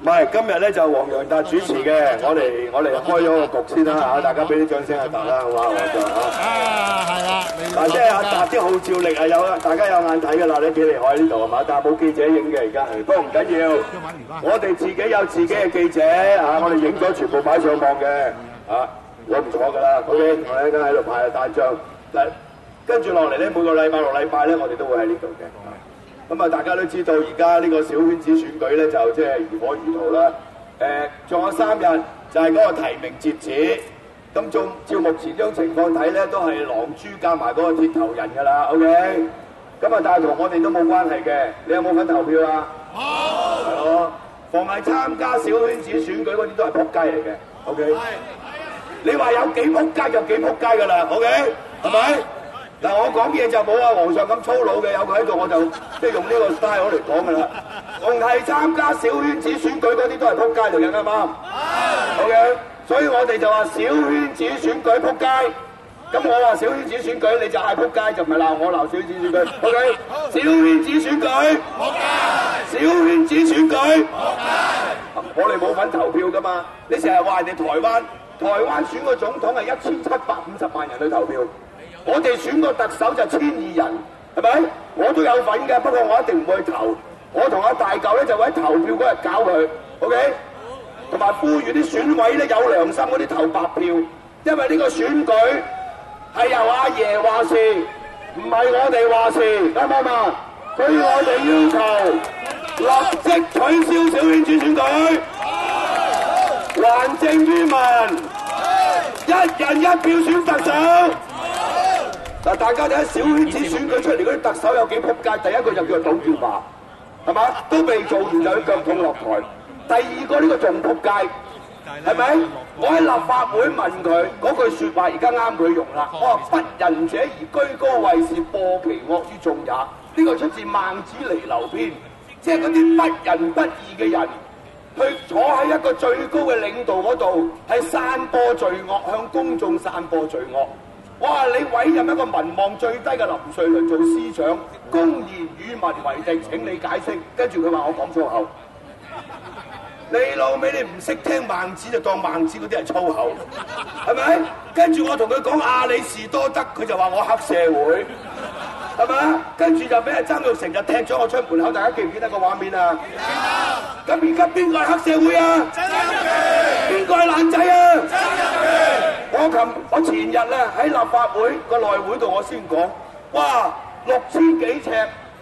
唔係，今日咧就黃洋達主持嘅，我哋開咗個局先啦嚇，大家俾啲掌聲阿達啦，好嘛，黃達嚇。 係啦， 嗱，即係阿達啲號召力係有啦，大家有眼睇㗎啦，你幾厲害呢度係嘛？但係冇記者影嘅而家係，不過唔緊要，我哋自己有自己嘅記者嚇，我哋影咗全部擺上網嘅嚇，我唔錯㗎啦。OK，我哋而家喺度派單張，嗱，跟住落嚟咧，每個禮拜6禮拜咧，我哋都會喺呢度嘅。咁啊，大家都知道而家呢個小圈子選舉咧，就即係如火如荼啦。仲有3日就係嗰個提名截止。咁照目前呢種情況睇咧，都係狼豬加埋嗰個鐵頭人㗎啦。OK。咁啊，但係同我哋都冇關係嘅。你有冇份投票啊？好。係咯。逢係參加小圈子選舉嗰啲都係撲街嚟嘅。OK。你話有幾撲街就幾撲街㗎啦。OK。係咪？嗱，我講嘢就冇阿皇上咁粗魯嘅，有佢喺度我就即係用呢個 style 嚟講㗎啦。逢係參加小圈子選舉嗰啲都係撲街嚟嘅，啱唔啱？OK，所以我哋就話小圈子選舉撲街。咁我話小圈子選舉，你就嗌撲街，就唔係鬧我鬧小圈子選舉。OK， 小圈子選舉撲街，小圈子選舉撲街。我哋冇份投票㗎嘛，你成日話人哋台灣選個總統係1750萬人去投票。我哋選個特首就1200人，係咪？我都有份嘅，不過我一定唔會投。我同阿大嚿咧就會喺投票嗰日搞佢 ，OK？ 同埋呼籲啲選委咧有良心嗰啲投白票，因為呢個選舉係由阿爺話事，唔係我哋話事，啱唔啱啊？所以我哋要求立即取消小圈子選舉，還政於民，一人一票選特首。嗱，大家睇下小圈子選舉出嚟嗰啲特首有幾撲街？第一個就叫做董建華，係嘛？都未做完就要腳痛落台。第二個呢個仲撲街，係咪？我喺立法會問佢嗰句説話，而家啱佢用啦。我話不仁者而居高位是，禍其惡於眾也。呢個出自孟子離婁篇，即係嗰啲不仁不義嘅人，去坐喺一個最高嘅領導嗰度，係散播罪惡，向公眾散播罪惡。我話你委任一個民望最低嘅林瑞麟做司長，公然與民為敵，請你解釋。跟住佢話我講粗口，你老味你唔識聽孟子就當孟子嗰啲係粗口，係咪？跟住我同佢講亞里士多德，佢就話我黑社會，係咪？跟住就俾阿曾鈺成就踢咗我出門口，大家記唔記得個畫面啊？記得。咁而家邊個係黑社會啊？曾蔭權。邊個係爛仔啊？曾蔭權。我前日咧喺立法會個內會度，我先講，哇，6000幾尺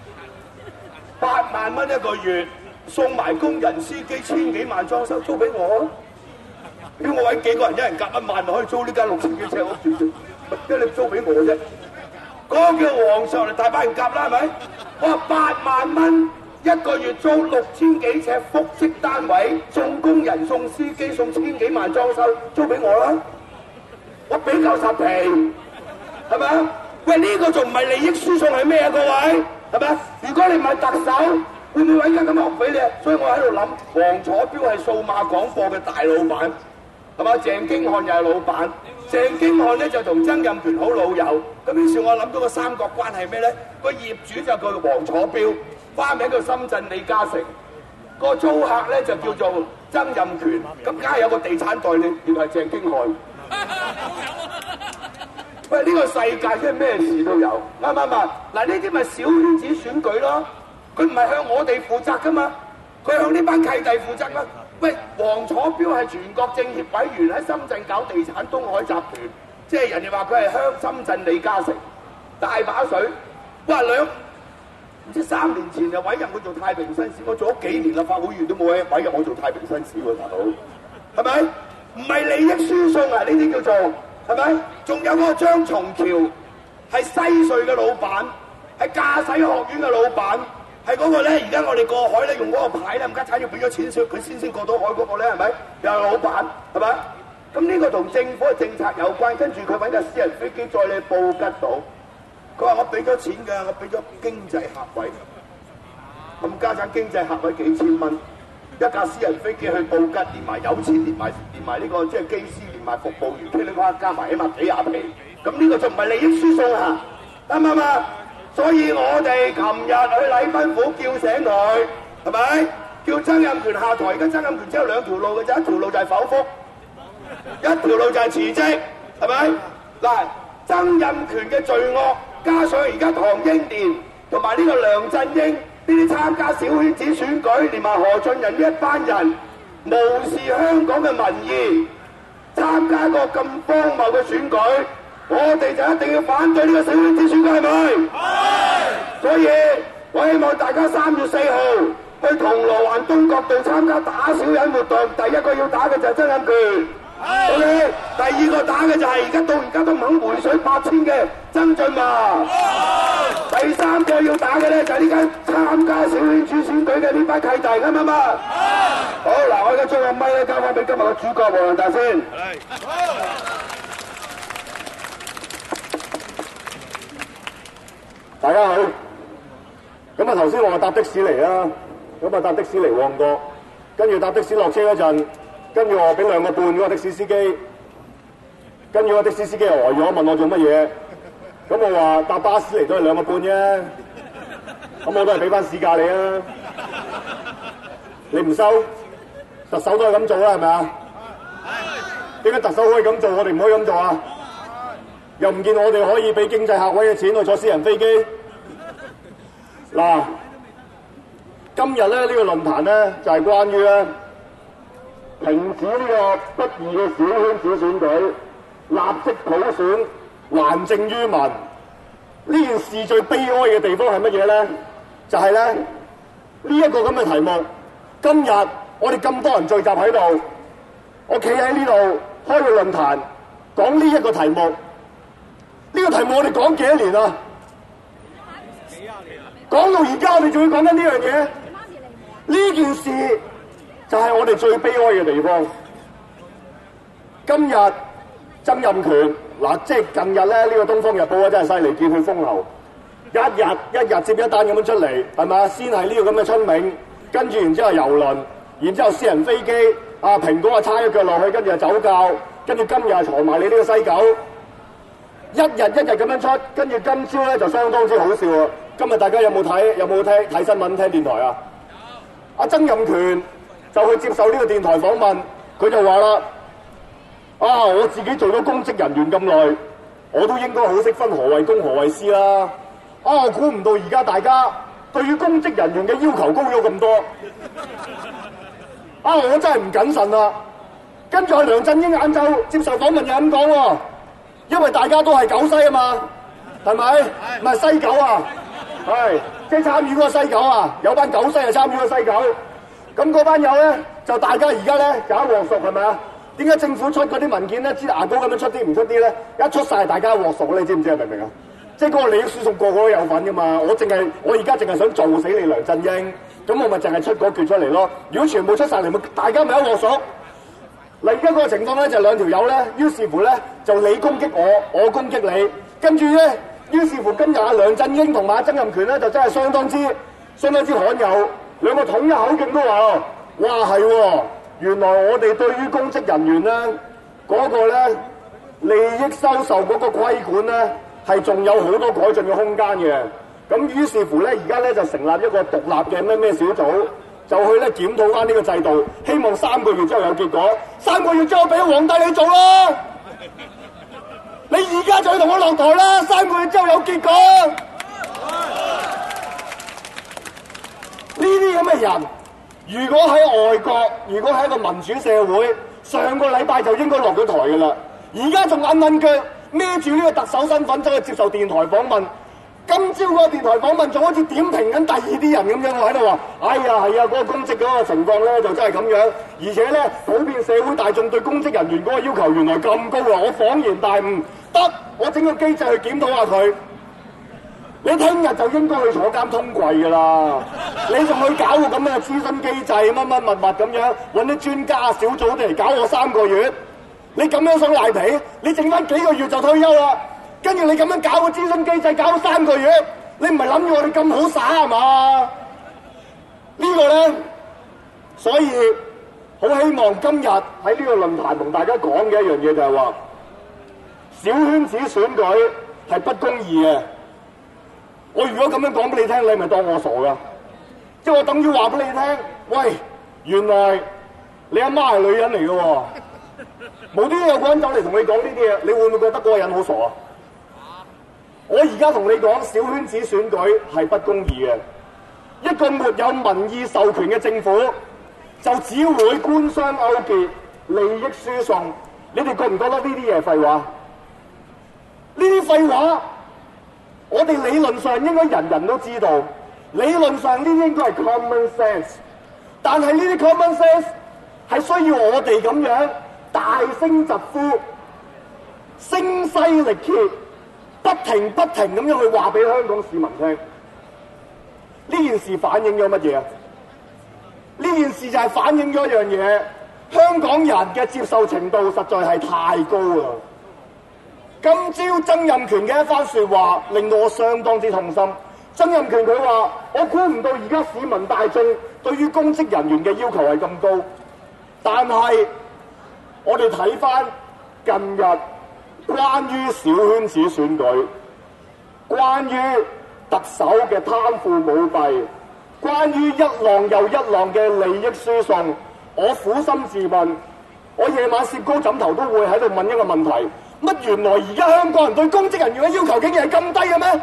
，8萬蚊一個月，送埋工人司機1000幾萬裝修，租俾我。叫我揾幾個人，一人夾1萬，可以租呢間6000幾尺屋住，因為你租俾我啫。嗰個叫皇上嚟大把人夾啦，係咪？我話8萬蚊一個月租6000幾尺複式單位，送工人、送司機、送1000幾萬裝修，租俾我啦。我俾夠10皮，係咪啊？喂，呢個仲唔係利益輸送係咩啊？各位，係咪啊？如果你唔係特首，會唔會揾間咁嘅屋俾你啊？所以我喺度諗，黃楚標係數碼廣播嘅大老闆，係嘛？鄭經翰又係老闆，鄭經翰咧就同曾蔭權好老友，咁於是我諗到個三角關係咩咧？個業主就叫黃楚標，花名叫深圳李嘉誠，個租客咧就叫做曾蔭權，咁梗係有個地產代理，原來係鄭經翰。喂，呢個世界真係咩事都有，啱唔啱啊？嗱，呢啲咪小圈子選舉咯，佢唔係向我哋負責噶嘛，佢向呢班契弟負責啦。喂，黃楚標係全國政協委員，喺深圳搞地產東海集團，即係人哋話佢係深圳李嘉誠，大把水。哇，唔知3年前就委任佢做太平紳士，我做咗幾年立法會議員都冇委任我做太平紳士喎，大佬，係咪？唔係利益輸送啊！呢啲叫做係咪？仲有嗰個張松橋係西隧嘅老闆，係駕駛學院嘅老闆，係嗰個咧。而家我哋過海咧用嗰個牌咧，冚家鏟要俾咗錢佢先過到海嗰個咧，係咪？又係老闆，係咪？咁呢個同政府嘅政策有關。跟住佢揾架私人飛機載你布吉島，佢話我俾咗錢㗎，我俾咗經濟客位，冚家鏟經濟客位幾千蚊。一架私人飛機去布吉，連埋有錢，連埋呢個即係機師，連埋服務員，噼里啪啦加埋起碼幾廿皮，咁呢個就唔係利益輸送啊，啱唔啱啊？所以我哋琴日去禮賓府叫醒佢，係咪？ 叫曾蔭權下台。而家曾蔭權只有兩條路嘅啫，一條路就係否決，一條路就係辭職，係咪？嗱，曾蔭權嘅罪惡，加上而家唐英年同埋呢個梁振英呢啲參加小圈子選舉，連埋何俊仁呢一班人無視香港嘅民意，參加一個咁荒謬嘅選舉，我哋就一定要反對呢個小圈子選舉，係咪？係。所以我希望大家3月4號去銅鑼灣東角道參加打小人活動，第一個要打嘅就係曾蔭權。OK， 第二個打嘅就係而家都唔肯回水8000嘅曾俊華。第三個要打嘅咧就係呢間參加小圈子選舉嘅呢班契弟，啱唔啱啊？好，嗱，我而家將個咪咧交翻俾今日嘅主角黃洋達先。大家好。咁啊，頭先我搭的士嚟啦，咁啊搭的士嚟旺角，跟住搭的士落車嗰陣。跟住我俾2個半嗰個的士司機，跟住個的士司機又呆咗，問我做乜嘢？咁我話搭巴士嚟都係2個半啫，咁我都係俾翻市價你啊！你唔收，特首都係咁做啦，係咪啊？點解特首可以咁做，我哋唔可以咁做啊？又唔見我哋可以俾經濟客位嘅錢去坐私人飛機？嗱，今日咧呢個論壇咧就係關於咧。停止呢個不義嘅小圈子選舉，立即普選，還政於民。呢件事最悲哀嘅地方係乜嘢咧？就係咧呢一個咁嘅題目。今日我哋咁多人聚集喺度，我企喺呢度開個論壇，講呢一個題目。呢個題目我哋講幾多年啊？講到而家我哋仲要講緊呢樣嘢？呢件事就係我哋最悲哀嘅地方。今日曾蔭權嗱，即係近日咧，呢個《東方日報》啊，真係犀利，見佢風流，一日接一單咁樣出嚟，係咪？先係呢個咁嘅春茗，跟住然之後郵輪，然之後私人飛機，啊蘋果啊叉一腳落去，跟住就走教，跟住今日啊藏埋你呢個西九，一日咁樣出，跟住今朝咧就相當之好笑啊！今日大家有冇睇新聞聽電台啊？阿曾蔭權就去接受呢個電台訪問，佢就話啦：啊，我自己做咗公職人員咁耐，我都應該好識分何謂公何謂私啦。啊，我估唔到而家大家對於公職人員嘅要求高咗咁多。啊，我真係唔謹慎啦。跟住阿梁振英晏晝接受訪問又咁講喎，因為大家都係九西啊嘛，係咪？唔係西九啊，係即係參與嗰個西九啊，有班九西啊參與個西九。咁嗰班友咧，就大家而家咧就一鑊熟，係咪啊？點解政府出嗰啲文件咧，支牙膏咁樣出啲唔出啲咧？一出晒大家一鑊熟，你知唔知啊？明唔明啊？即係嗰個利益輸送個個都有份噶嘛。我而家淨係想做死你梁振英，咁我咪淨係出嗰橛出嚟咯。如果全部出晒嚟，咪大家咪一鑊熟。嗱，而家嗰個情況咧就兩條友咧，於是乎咧就你攻擊我，我攻擊你，跟住咧，於是乎今日阿梁振英同埋阿曾蔭權咧就真係相當之罕有。兩個統一口徑都話：哇係喎，原來我哋對於公職人員咧嗰個咧利益收受嗰個規管咧係仲有好多改進嘅空間嘅。咁於是乎咧，而家咧就成立一個獨立嘅咩小組，就去咧檢討翻呢個制度，希望3個月之後有結果。3個月之後俾皇帝你做啦！你而家就去同我落台啦！3個月之後有結果。呢啲咁嘅人，如果喺外國，如果喺一個民主社會，上個禮拜就應該落咗台㗎啦。而家仲揞腳孭住呢個特首身份走去接受電台訪問。今朝嗰個電台訪問仲好似點評緊第二啲人咁樣，我喺度話：哎呀，係啊，嗰個公職嗰個情況咧就真係咁樣，而且咧普遍社會大眾對公職人員嗰個要求原來咁高啊！我恍然大悟，得我整個機制去檢討下佢。你聽日就應該去坐監通櫃㗎啦！你仲去搞個咁樣嘅諮詢機制，乜乜物物咁樣，揾啲專家小組嚟搞我3個月，你咁樣想賴皮？你剩翻幾個月就退休啦，跟住你咁樣搞個諮詢機制搞3個月，你唔係諗住我哋咁好耍係嘛？呢個咧，所以好希望今日喺呢個論壇同大家講嘅一樣嘢就係話，小圈子選舉係不公義嘅。我如果咁樣講俾你聽，你咪當我傻噶？ 即係我等於話俾你聽，喂，原來你阿媽係女人嚟嘅喎，無端端有個人走嚟同你講呢啲嘢，你會唔會覺得嗰個人好傻啊？我而家同你講，小圈子選舉係不公義嘅，一個沒有民意授權嘅政府，就只會官商勾結、利益輸送。你哋覺唔覺得呢啲嘢係廢話？呢啲廢話，我哋理論上應該人人都知道，理論上呢啲應該係 common sense， 但係呢啲 common sense 係需要我哋咁樣大聲疾呼、聲嘶力竭、不停咁樣去話俾香港市民聽。呢件事反映咗乜嘢啊？呢件事就係反映咗一樣嘢，香港人嘅接受程度實在係太高啦。今朝曾蔭權嘅一番說話令到我相當之痛心。曾蔭權佢話：我估唔到而家市民大眾對於公職人員嘅要求係咁高，但係我哋睇翻近日關於小圈子選舉、關於特首嘅貪腐舞弊、關於一浪又一浪嘅利益輸送，我苦心自問，我夜晚攝高枕頭都會喺度問一個問題：乜原來而家香港人對公職人員嘅要求竟然係咁低嘅咩？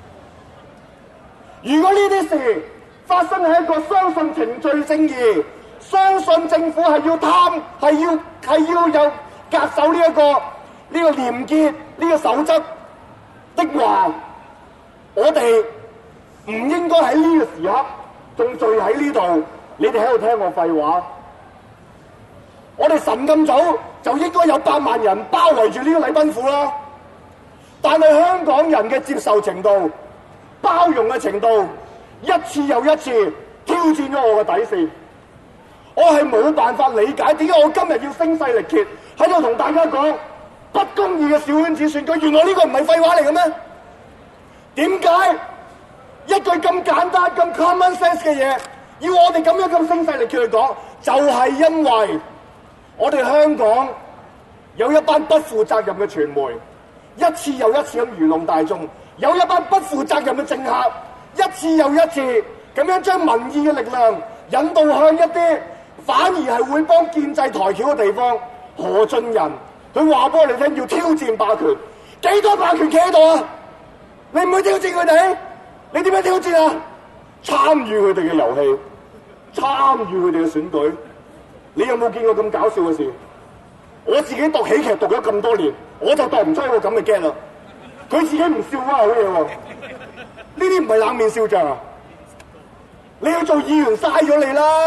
如果呢啲事發生喺一個相信程序正義、相信政府係要貪、係要有恪守呢個廉潔呢個守則的話，我哋唔應該喺呢個時刻仲聚喺呢度，你哋喺度聽我廢話。我哋晨咁早就應該有8萬人包圍住呢個禮賓府啦，但係香港人嘅接受程度、包容嘅程度，一次又一次挑戰咗我嘅底線。我係冇辦法理解點解我今日要聲嘶力竭喺度同大家講不公義嘅小圈子選舉，原來呢個唔係廢話嚟嘅咩？點解一句咁簡單咁 common sense 嘅嘢，要我哋咁樣咁聲嘶力竭去講？就係因為我哋香港有一班不負責任嘅傳媒，一次又一次咁愚弄大眾；有一班不負責任嘅政客，一次又一次咁樣將民意嘅力量引導向一啲反而係會幫建制抬轎嘅地方。何俊仁佢話俾我哋聽要挑戰霸權，幾多霸權企喺度啊？你唔會挑戰佢哋？你點樣挑戰啊？參與佢哋嘅遊戲，參與佢哋嘅選舉。你有冇見過咁搞笑嘅事？我自己讀喜劇讀咗咁多年，我就讀唔出一個咁嘅 get 啦。佢自己唔笑啊，好嘢喎！呢啲唔係冷面笑匠啊！你要做議員嘥咗你啦！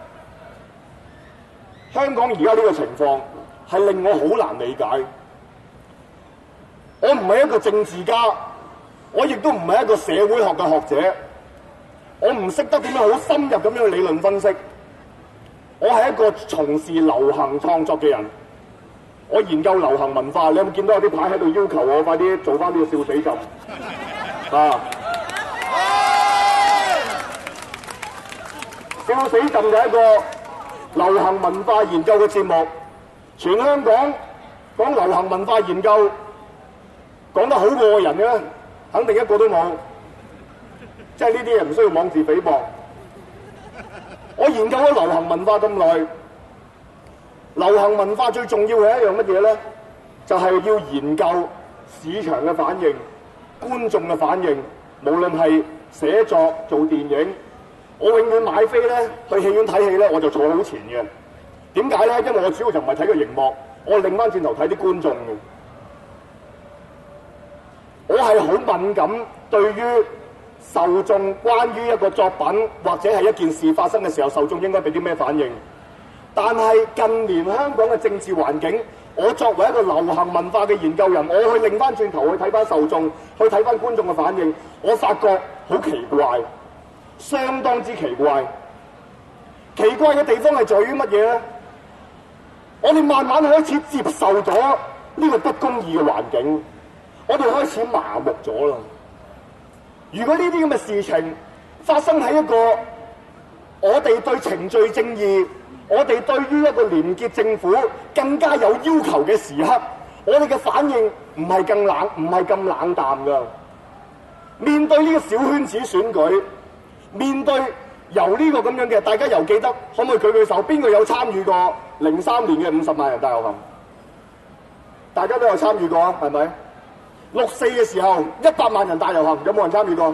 香港而家呢個情況係令我好難理解。我唔係一個政治家，我亦都唔係一個社會學嘅學者，我唔識得點樣好深入咁樣去理論分析。我係一個從事流行創作嘅人，我研究流行文化。你有冇見到有啲牌喺度要求我快啲做翻呢個笑死朕啊？笑死朕就係一個流行文化研究嘅節目，全香港講流行文化研究講得好過我人嘅，肯定一個都冇。即係呢啲人唔需要妄自菲薄。我研究咗流行文化咁耐，流行文化最重要係一樣乜嘢咧？就係要研究市場嘅反應、觀眾嘅反應。無論係寫作、做電影，我永遠買飛咧去戲院睇戲咧，我就坐好前嘅。點解咧？因為我主要就唔係睇個熒幕，我擰翻轉頭睇啲觀眾嘅。我係好敏感對於受眾關於一個作品或者係一件事發生嘅時候，受眾應該俾啲咩反應？但係近年香港嘅政治環境，我作為一個流行文化嘅研究人，我去擰翻轉頭去睇翻受眾，去睇翻觀眾嘅反應，我發覺好奇怪，相當之奇怪。奇怪嘅地方係在於乜嘢咧？我哋慢慢開始接受咗呢個不公義嘅環境，我哋開始麻木咗啦。如果呢啲咁嘅事情發生喺一個我哋對程序正義、我哋對於一個廉潔政府更加有要求嘅時刻，我哋嘅反應唔係咁冷淡噶。面對呢個小圈子選舉，面對由呢個咁樣嘅，大家又記得，可唔可以舉舉手？邊個有參與過03年嘅50萬人大遊行？大家都有參與過啊，係咪？64嘅時候100萬人大遊行，有冇人參與過？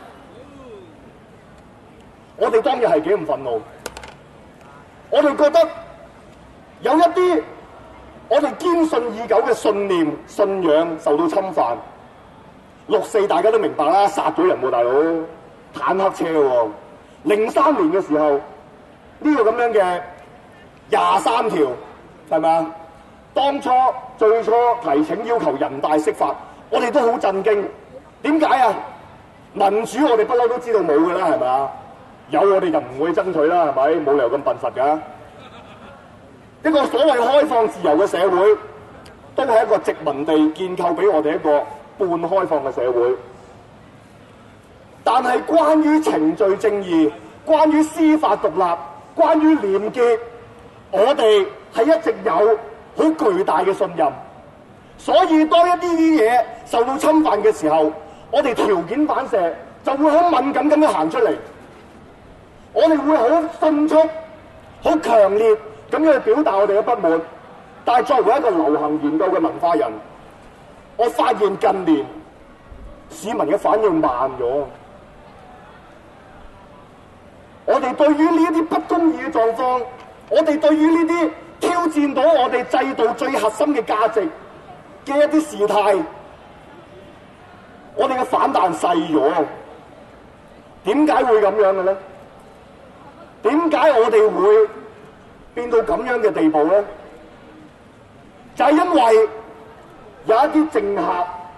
我哋當日係幾咁憤怒，我哋覺得有一啲我哋堅信已久嘅信念、信仰受到侵犯。64大家都明白啦，殺咗人喎，大佬，坦克車喎。03年嘅時候，呢個咁樣嘅23條係咪啊？最初提請要求人大釋法，我哋都好震驚。點解啊？民主我哋不嬲都知道冇㗎啦，係咪啊？有我哋就唔會爭取啦，係咪？冇理由咁笨實㗎。一個所謂開放自由嘅社會，都係一個殖民地建構俾我哋一個半開放嘅社會。但係關於程序正義、關於司法獨立、關於廉潔，我哋係一直有好巨大嘅信任。所以當一啲嘢受到侵犯嘅時候，我哋條件反射就會好敏感咁樣行出嚟。我哋會好迅速、好強烈咁樣去表達我哋嘅不滿。但係作為一個流行研究嘅文化人，我發現近年市民嘅反應慢咗。我哋對於呢啲不公義嘅狀況，我哋對於呢啲挑戰到我哋制度最核心嘅價值嘅一啲事態，我哋嘅反彈細咗。點解會咁樣嘅咧？點解我哋會變到咁樣嘅地步咧？就係因為有一啲政客，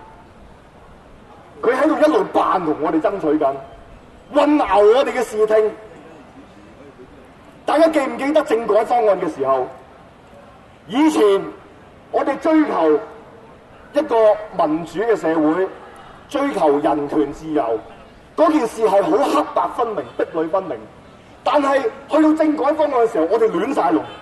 佢喺度一路扮同我哋爭取緊，混淆我哋嘅視聽。大家記唔記得政改方案嘅時候？以前我哋追求一個民主嘅社會，追求人權自由，嗰件事係好黑白分明、壁壘分明。但係去到政改方案嘅時候，我哋亂晒龍。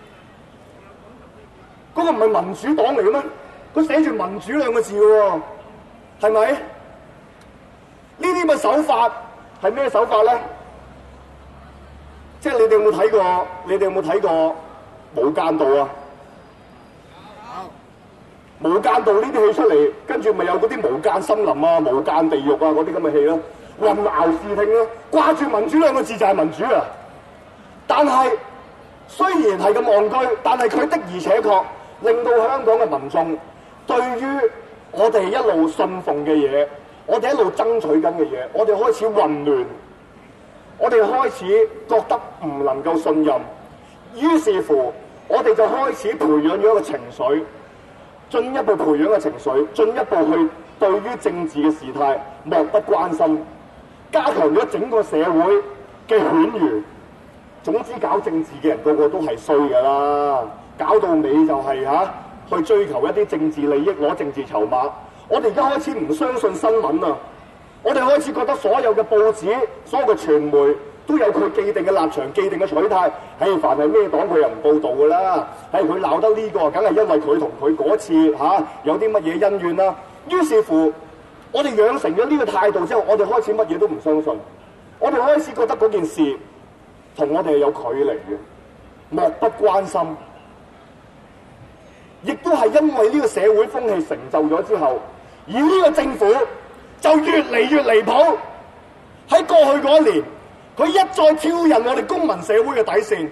嗰個唔係民主黨嚟嘅咩？佢寫住民主兩個字嘅喎，係咪？呢啲嘅手法係咩手法咧？即係你哋有冇睇過？你哋有冇睇過《無間道》啊？《無間道》呢啲戲出嚟，跟住咪有嗰啲無間森林啊、無間地獄啊嗰啲咁嘅戲咯，混淆視聽咯，掛住民主兩個字就係民主啊！但係雖然係咁戇居，但係佢的而且確令到香港嘅民眾對於我哋一路信奉嘅嘢，我哋一路爭取緊嘅嘢，我哋開始混亂。我哋開始覺得唔能夠信任，於是乎我哋就開始培養咗一個情緒，進一步培養嘅情緒，進一步去對於政治嘅事態漠不關心，加強咗整個社會嘅犬儒。總之搞政治嘅人個個都係衰㗎啦，搞到尾就係去追求一啲政治利益，攞政治籌碼。我哋而家開始唔相信新聞啊！我哋開始覺得所有嘅報紙、所有嘅傳媒都有佢既定嘅立場、既定嘅取態。凡係咩黨佢又唔報導㗎啦。佢鬧得呢個，梗係因為佢同佢嗰次有啲乜嘢恩怨啦。於是乎，我哋養成咗呢個態度之後，我哋開始乜嘢都唔相信。我哋開始覺得嗰件事同我哋係有距離嘅，漠不關心。亦都係因為呢個社會風氣成就咗之後，而呢個政府就越嚟越離譜。喺過去嗰一年，佢一再挑釁我哋公民社會嘅底線，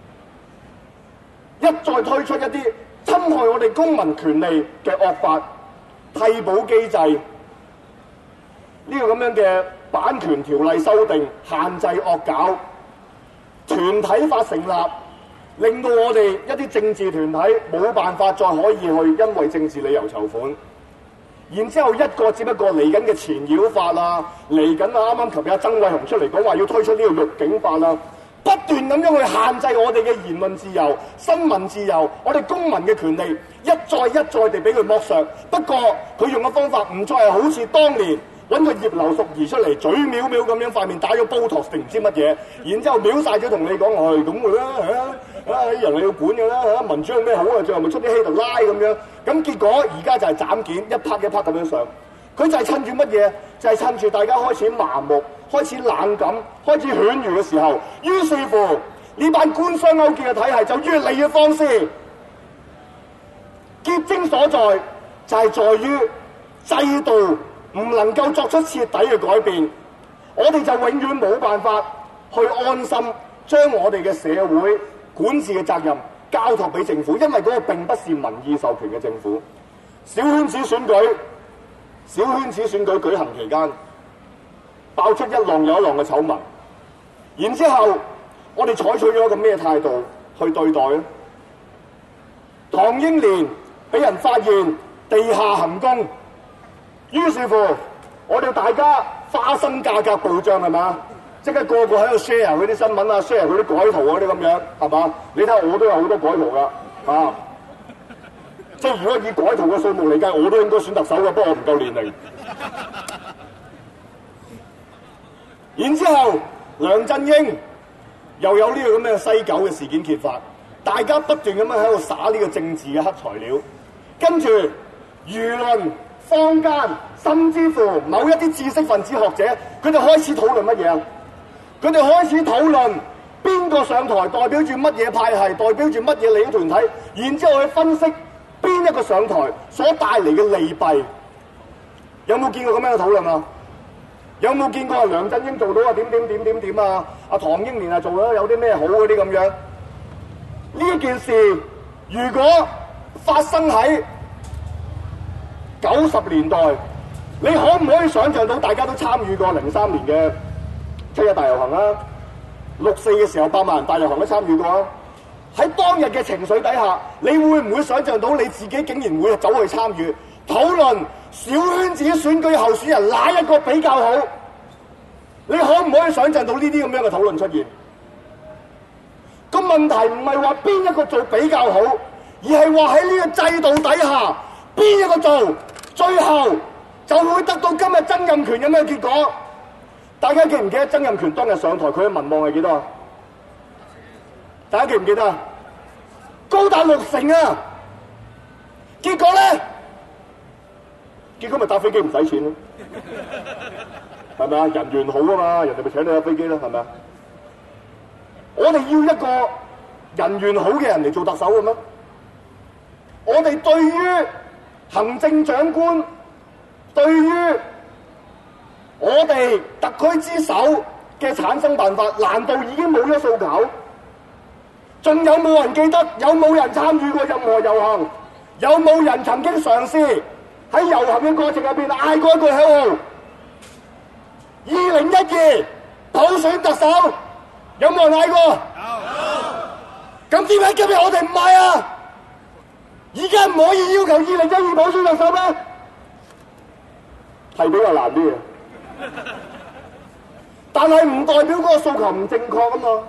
一再推出一啲侵害我哋公民權利嘅惡法、替補機制，呢個咁樣嘅版權條例修訂、限制惡搞、團體法成立，令到我哋一啲政治團體冇辦法再可以去因為政治理由籌款。然之後一個接一個嚟緊嘅前擾法啊，嚟緊啱啱琴日曾偉雄出嚟講話要推出呢個辱警法啊，不斷咁樣去限制我哋嘅言論自由、新聞自由，我哋公民嘅權利一再一再地俾佢剝削。不過佢用嘅方法唔再係好似當年揾個葉劉淑儀出嚟嘴藐藐咁樣塊面打咗Botox定唔知乜嘢，然之後藐晒咗同你講係咁嘅啦人係要管嘅啦民主有咩好啊？最後咪出啲希特拉咁樣。咁結果而家就係斬件一拍一拍咁樣上， 佢就係趁住乜嘢？就係趁住大家開始麻木、開始冷感、開始犬儒嘅時候，於是乎呢班官商勾結嘅體系就越嚟越放肆。結晶所在就係在於制度唔能夠作出徹底嘅改變，我哋就永遠冇辦法去安心將我哋嘅社會管治嘅責任交託俾政府，因為嗰個並不是民意授權嘅政府。小圈子選舉舉行期間，爆出一浪又一浪嘅醜聞，然之後我哋採取咗一個咩態度去對待呢？唐英年俾人發現地下行宮，於是乎我哋大家花生價格暴漲係嘛？即刻個個喺度 share 佢啲新聞啊 ，share 佢啲改圖嗰啲咁樣係嘛？你睇下我都有好多改圖噶啊！即係如果以改圖嘅數目嚟計，我都應該選特首嘅，不過我唔夠年齡。然之後梁振英又有呢個咁嘅西九嘅事件揭發，大家不斷咁樣喺度灑呢個政治嘅黑材料，跟住輿論、坊間，甚至乎某一啲知識分子學者，佢哋開始討論乜嘢啊？佢哋開始討論邊個上台代表住乜嘢派系，代表住乜嘢利益團體，然之後去分析邊一個上台所帶嚟嘅利弊。有冇見過咁樣嘅討論啊？有冇見過梁振英做到啊點啊？阿唐英年啊做咗有啲咩好嗰啲咁樣？呢件事如果發生喺90年代，你可唔可以想象到大家都參與過03年嘅七一大遊行啊？64嘅時候100萬人大遊行都參與過啊！喺當日嘅情緒底下，你會唔會想象到你自己竟然會走去參與討論小圈子選舉候選人哪一個比較好？你可唔可以想象到呢啲咁樣嘅討論出現？個問題唔係話邊一個做比較好，而係話喺呢個制度底下，邊一個做，最後就會得到今日曾蔭權咁嘅結果。大家記唔記得曾蔭權當日上台佢嘅民望係幾多啊？大家記唔記得啊？高達60%啊！結果咧，結果咪搭飛機唔使錢咯，係咪啊？人緣好啊嘛，人哋咪請你搭飛機咯，係咪啊？我哋要一個人緣好嘅人嚟做特首嘅咩？我哋對於行政長官，對於我哋特區之首嘅產生辦法，難道已經冇咗訴求？仲有冇人記得？有冇人參與過任何遊行？有冇人曾經嘗試喺遊行嘅過程入邊嗌過一句口號？2012普選特首，有冇人嗌過？有。咁點解今日我哋唔嗌啊？而家唔可以要求2012普選特首咩？係比較難啲嘅，但係唔代表嗰個訴求唔正確啊嘛。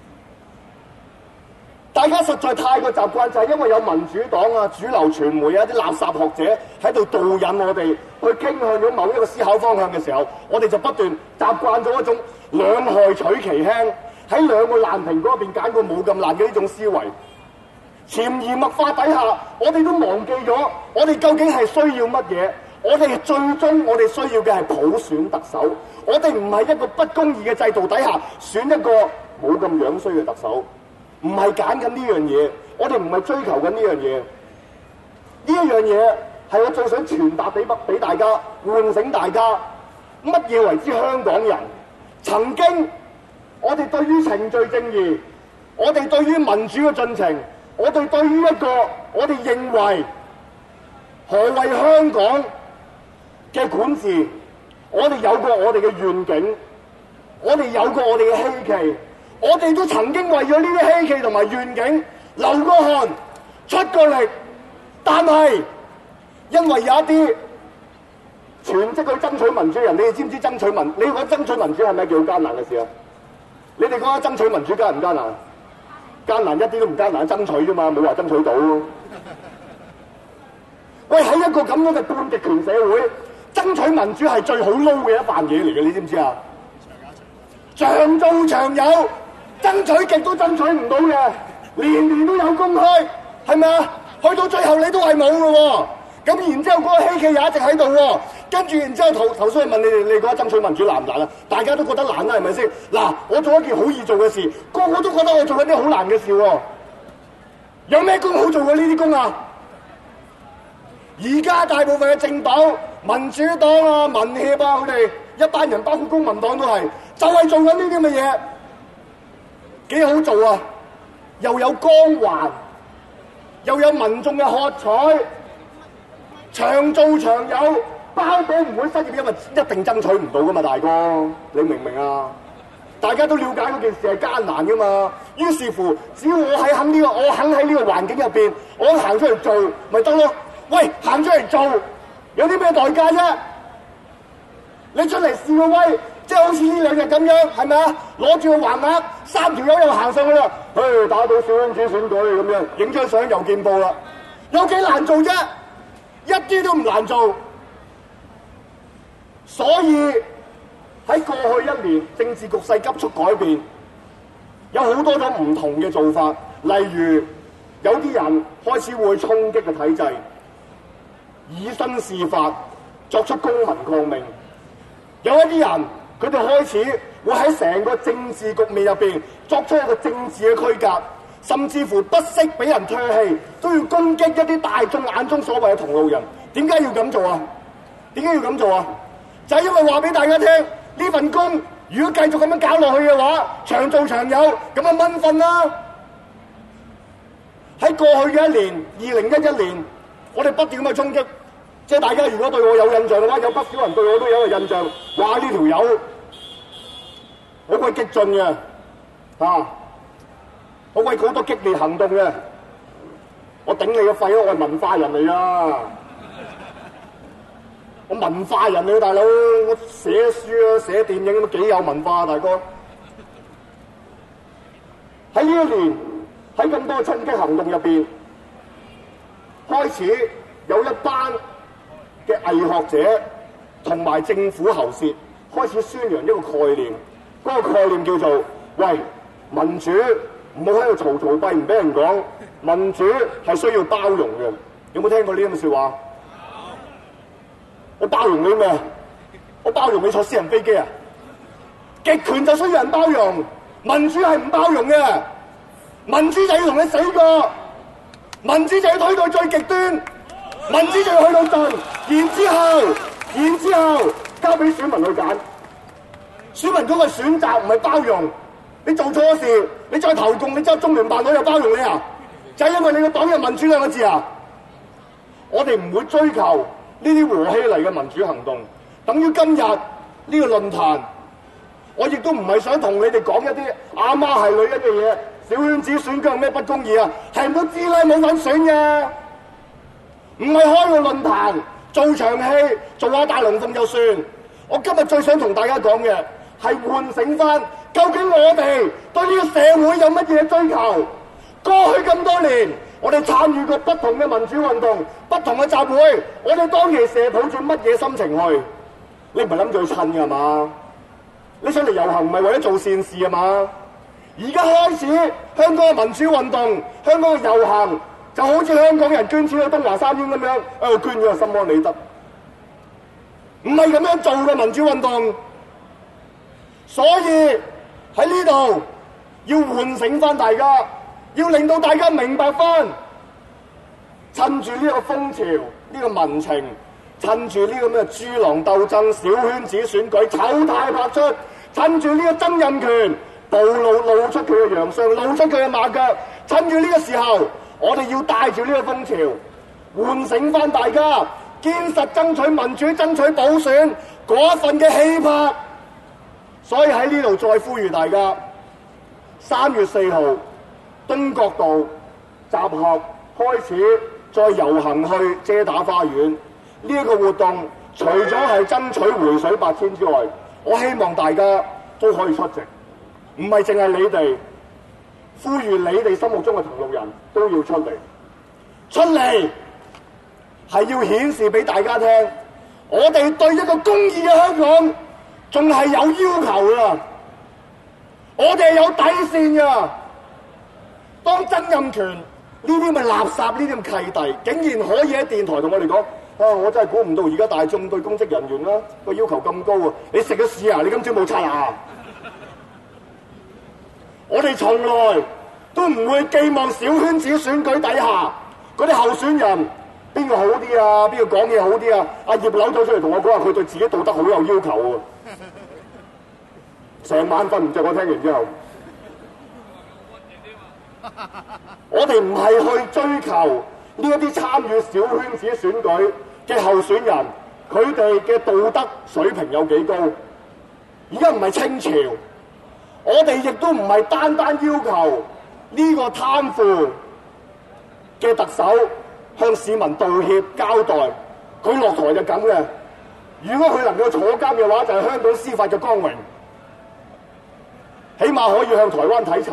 大家實在太過習慣，就係因為有民主黨啊、主流傳媒啊、啲垃圾學者喺度導引我哋去傾向咗某一個思考方向嘅時候，我哋就不斷習慣咗一種兩害取其輕，喺兩個爛蘋果入邊揀個冇咁爛嘅呢種思維，潛移默化底下，我哋都忘記咗我哋究竟係需要乜嘢。我哋最終我哋需要嘅係普選特首，我哋唔係一個不公義嘅制度底下選一個冇咁樣衰嘅特首。唔係揀緊呢樣嘢，我哋唔係追求緊呢樣嘢。呢一樣嘢係我最想傳達俾大家，喚醒大家乜嘢為之香港人。曾經我哋對於程序正義，我哋對於民主嘅進程，我哋對於一個我哋認為何謂香港嘅管治，我哋有過我哋嘅願景，我哋有過我哋嘅希冀。我哋都曾經為咗呢啲希冀同埋願景流過汗、出過力，但係因為有一啲全職去爭取民主嘅人，你哋知唔知爭取民？你覺得爭取民主係咪叫艱難嘅事啊？你哋覺得爭取民主艱唔艱難？艱難一啲都唔艱難，爭取啫嘛，冇話爭取到。喂，喺一個咁樣嘅半極權社會，爭取民主係最好撈嘅一瓣嘢嚟嘅，你知唔知啊？長做長有。爭取極都爭取唔到嘅，年年都有公開，係咪啊？去到最後你都係冇嘅喎。咁然之後嗰個希冀又一直喺度喎。 跟住然之後頭先我問你覺得爭取民主難唔難啊？大家都覺得難啦，係咪先？嗱，我做一件好易做嘅事，個個都覺得我做緊啲好難嘅事喎。有咩工好做過呢啲工啊？而家大部分嘅政黨、民主黨啊、民協啊，佢哋一班人，包括公民黨都係，就係做緊呢啲咁嘅嘢，幾好做啊！又有光環，又有民眾嘅喝彩，長做長有，包保唔會失業，因為一定爭取唔到噶嘛，大哥，你明唔明啊？大家都了解嗰件事係艱難噶嘛，於是乎，只要我肯喺呢個環境入邊，我行出嚟做，咪得咯。喂，行出嚟做，有啲咩代價啫？你出嚟示個威，即係好似呢兩日咁樣，係咪啊？攞住個橫額，3條友又行上去啦，打到小圈子選舉咁樣，影張相又見報啦，有幾難做啫？一啲都唔難做。所以喺過去一年，政治局勢急速改變，有好多種唔同嘅做法，例如有啲人開始會衝擊嘅體制。以身試法，作出公民抗命。有一啲人，佢哋開始會喺成個政治局面入邊作出一個政治嘅區隔，甚至乎不惜俾人唾棄，都要攻擊一啲大眾眼中所謂嘅同路人。點解要咁做啊？點解要咁做啊？就係因為話俾大家聽，呢份工如果繼續咁樣搞落去嘅話，長做長有，咁啊蚊瞓啦。喺過去嘅一年，2011年，我哋不斷咁去衝擊。即係大家如果對我有印象嘅話，有不少人對我都有一個印象，話呢條友好鬼激進嘅，好鬼好多激烈行動嘅。我頂你個肺咯！我係文化人嚟啊！我文化人嚟啊，大佬！我寫書啊、寫電影都幾有文化啊，大哥！喺呢一年，喺咁多衝擊行動入邊，開始有一班嘅偽學者同埋政府喉舌開始宣揚一個概念，嗰個概念叫做：喂，民主唔好喺度嘈嘈閉，唔俾人講，民主係需要包容嘅。有冇聽過呢啲咁嘅説話？我包容你咩？我包容你坐私人飛機啊！極權就需要人包容，民主係唔包容嘅。民主就要同你死過，民主就要推到最極端，民主就要去到盡，然之後交俾選民去揀。選民嗰個選擇唔係包容，你做錯事，你再投共，你執中聯辦我又包容你啊？就係因為你個黨有民主兩個字啊！我哋唔會追求呢啲和氣嚟嘅民主行動，等於今日呢個論壇，我亦都唔係想同你哋講一啲阿媽係女人嘅嘢，小圈子選舉有咩不公義啊？係人都知啦，冇份選嘅，唔係開個論壇做場戲，做下大龍鳳就算。我今日最想同大家講嘅係喚醒翻，究竟我哋對呢個社會有乜嘢追求？過去咁多年，我哋參與過不同嘅民主運動、不同嘅集會，我哋當其時抱住乜嘢心情去？你唔係諗住去襯㗎嘛？你想嚟遊行唔係為咗做善事啊嘛？而家開始香港嘅民主運動、香港嘅遊行，就好似香港人捐錢去東華三院咁樣，捐咗就心安理得，唔係咁樣做嘅民主運動。所以喺呢度要喚醒翻大家，要令到大家明白翻，趁住呢個風潮、呢個民情，趁住呢個咩豬狼鬥爭、小圈子選舉醜態百出，趁住呢個曾蔭權露出佢嘅洋相，露出佢嘅馬腳，趁住呢個時候，我哋要帶住呢個風潮，喚醒翻大家，堅實爭取民主、爭取補選嗰一份嘅氣魄。所以喺呢度再呼籲大家，3月4號東角道集合，開始再遊行去遮打花園。呢一個活動除咗係爭取回水8000之外，我希望大家都可以出席，唔係淨係你哋，呼籲你哋心目中嘅同路人都要出嚟。出嚟係要顯示俾大家聽，我哋對一個公義嘅香港仲係有要求㗎，我哋係有底線㗎。當曾蔭權呢啲咪垃圾呢啲咁契弟，竟然可以喺電台同我哋講， 我真係估唔到而家大眾對公職人員啦個要求咁高啊！你食咗屎啊！你今朝冇刷牙？我哋從來都唔會寄望小圈子選舉底下嗰啲候選人邊個好啲啊？邊個講嘢好啲啊？阿葉劉走出嚟同我講話，佢對自己道德好有要求喎。成晚瞓唔着，我聽完之後，我哋唔係去追求呢一啲參與小圈子選舉嘅候選人，佢哋嘅道德水平有幾高？而家唔係清朝，我哋亦都唔係單單要求呢個貪腐嘅特首向市民道歉交代，佢落台就咁嘅。如果佢能夠坐監嘅話，就係香港司法嘅光榮，起碼可以向台灣睇齊。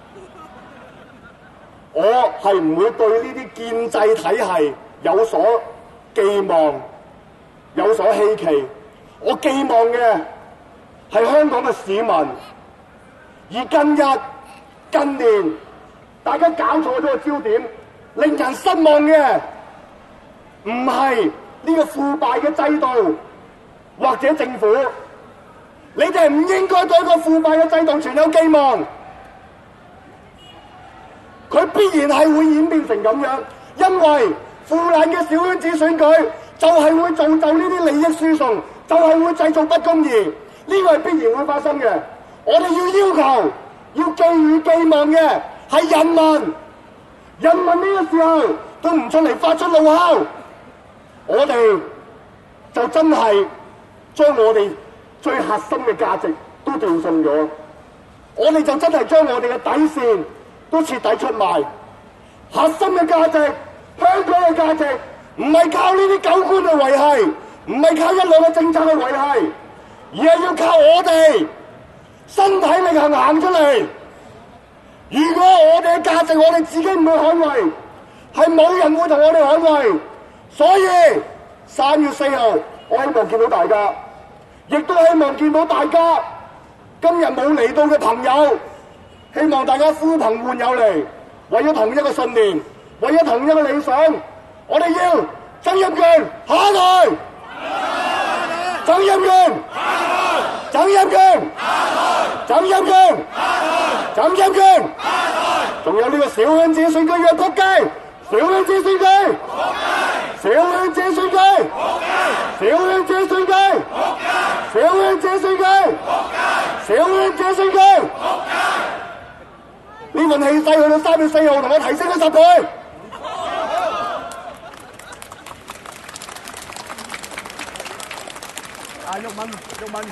我係唔會對呢啲建制體系有所寄望、有所希冀。我寄望嘅係香港嘅市民。而近年，大家搞錯咗個焦點，令人失望嘅唔係呢個腐敗嘅制度或者政府，你哋唔應該對個腐敗嘅制度存有寄望。佢必然係會演變成咁樣，因為腐爛嘅小圈子選舉就係會造就呢啲利益輸送，就係會製造不公義，呢個係必然會發生嘅。我哋要求、要寄予寄望嘅係人民，人民呢個時候都唔出嚟發出怒吼，我哋就真係將我哋最核心嘅價值都斷送咗，我哋就真係將我哋嘅底線都徹底出賣。核心嘅價值，香港嘅價值，唔係靠呢啲狗官去維繫，唔係靠一兩個政策去維繫，而係要靠我哋身體力行行出嚟。如果我哋嘅價值我哋自己唔去捍衛，係冇人會同我哋捍衛。所以3月4號，我希望見到大家，亦都希望見到大家今日冇嚟到嘅朋友，希望大家呼朋喚友嚟，為咗同一個信念，為咗同一個理想，我哋要曾蔭權下台，曾蔭權，曾蔭權，曾蔭權，曾蔭權，仲有呢個小圈子選舉嘅撲街，小圈子選舉，小圈子選舉，小圈子選舉，小圈子選舉，小圈子選舉，呢份氣勢去到3月4號，同我提升咗10倍。毓民，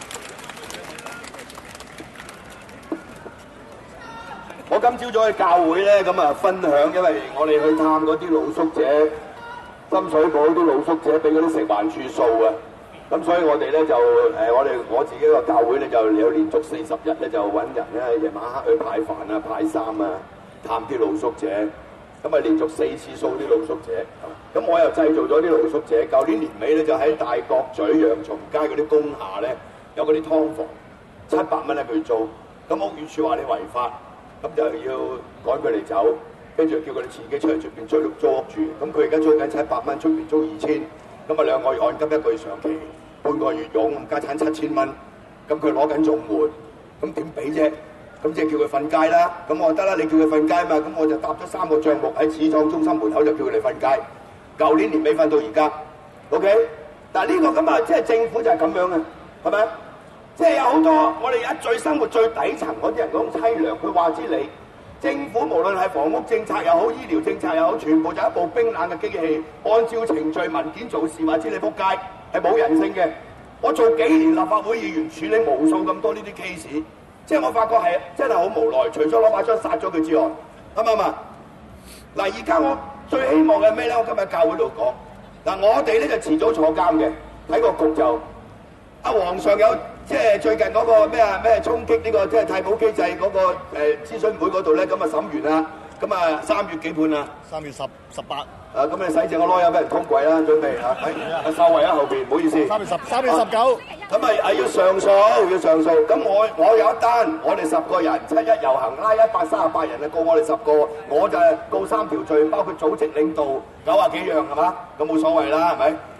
我今朝早去教會咧，咁啊分享，因為我哋去探嗰啲露宿者，深水埗啲露宿者俾嗰啲食環署掃啊，咁所以我哋咧就我自己個教會咧就有連續40日咧就揾人咧夜晚黑去派飯啊、派衫啊，探啲露宿者，咁啊連續4次掃啲露宿者，咁我又製造咗啲露宿者。舊年年尾咧就喺大角咀洋松街嗰啲工廈咧有嗰啲劏房，700蚊一個月租，咁屋宇署話你違法。咁就要趕佢哋走，跟住叫佢哋自己出嚟出邊租屋住。咁佢而家租緊700蚊，出邊租2000，咁啊2個月按金，1個月上期，半個月佣，家產7000蚊。咁佢攞緊綜援，咁點俾啫？咁即係叫佢瞓街啦。咁我得啦，你叫佢瞓街嘛。咁我就搭咗3個帳目喺始創中心門口就叫佢哋瞓街。舊年年尾瞓到而家 ，OK。但係呢個咁啊，即係政府就係咁樣嘅，係咪？即係有好多我哋而家最生活最底層嗰啲人嗰種凄涼，佢話知你政府無論係房屋政策又好、醫療政策又好，全部就一部冰冷嘅機器，按照程序文件做事，話知你仆街，係冇人性嘅。我做幾年立法會議員，處理無數咁多呢啲 case， 即係我發覺係真係好無奈，除咗攞把槍殺咗佢之外，啱唔啱啊？嗱，而家我最希望嘅咩咧？我今日教會度講，嗱，我哋咧就遲早坐監嘅，睇個局就皇上有。即係最近嗰個咩衝擊呢個即係太保機制嗰個諮詢會嗰度咧，咁啊審完啦，咁啊3月幾判啊？3月18。咁你洗淨個籮柚俾人通櫃啦，準備啊！喺秀慧喺後邊，唔好意思。3月19。咁啊要上訴，咁我有一單，我哋10個人7一遊行拉138人啊，告我哋10個，我就告3條罪，包括組織領導90幾樣係嘛？咁冇所謂啦，係咪？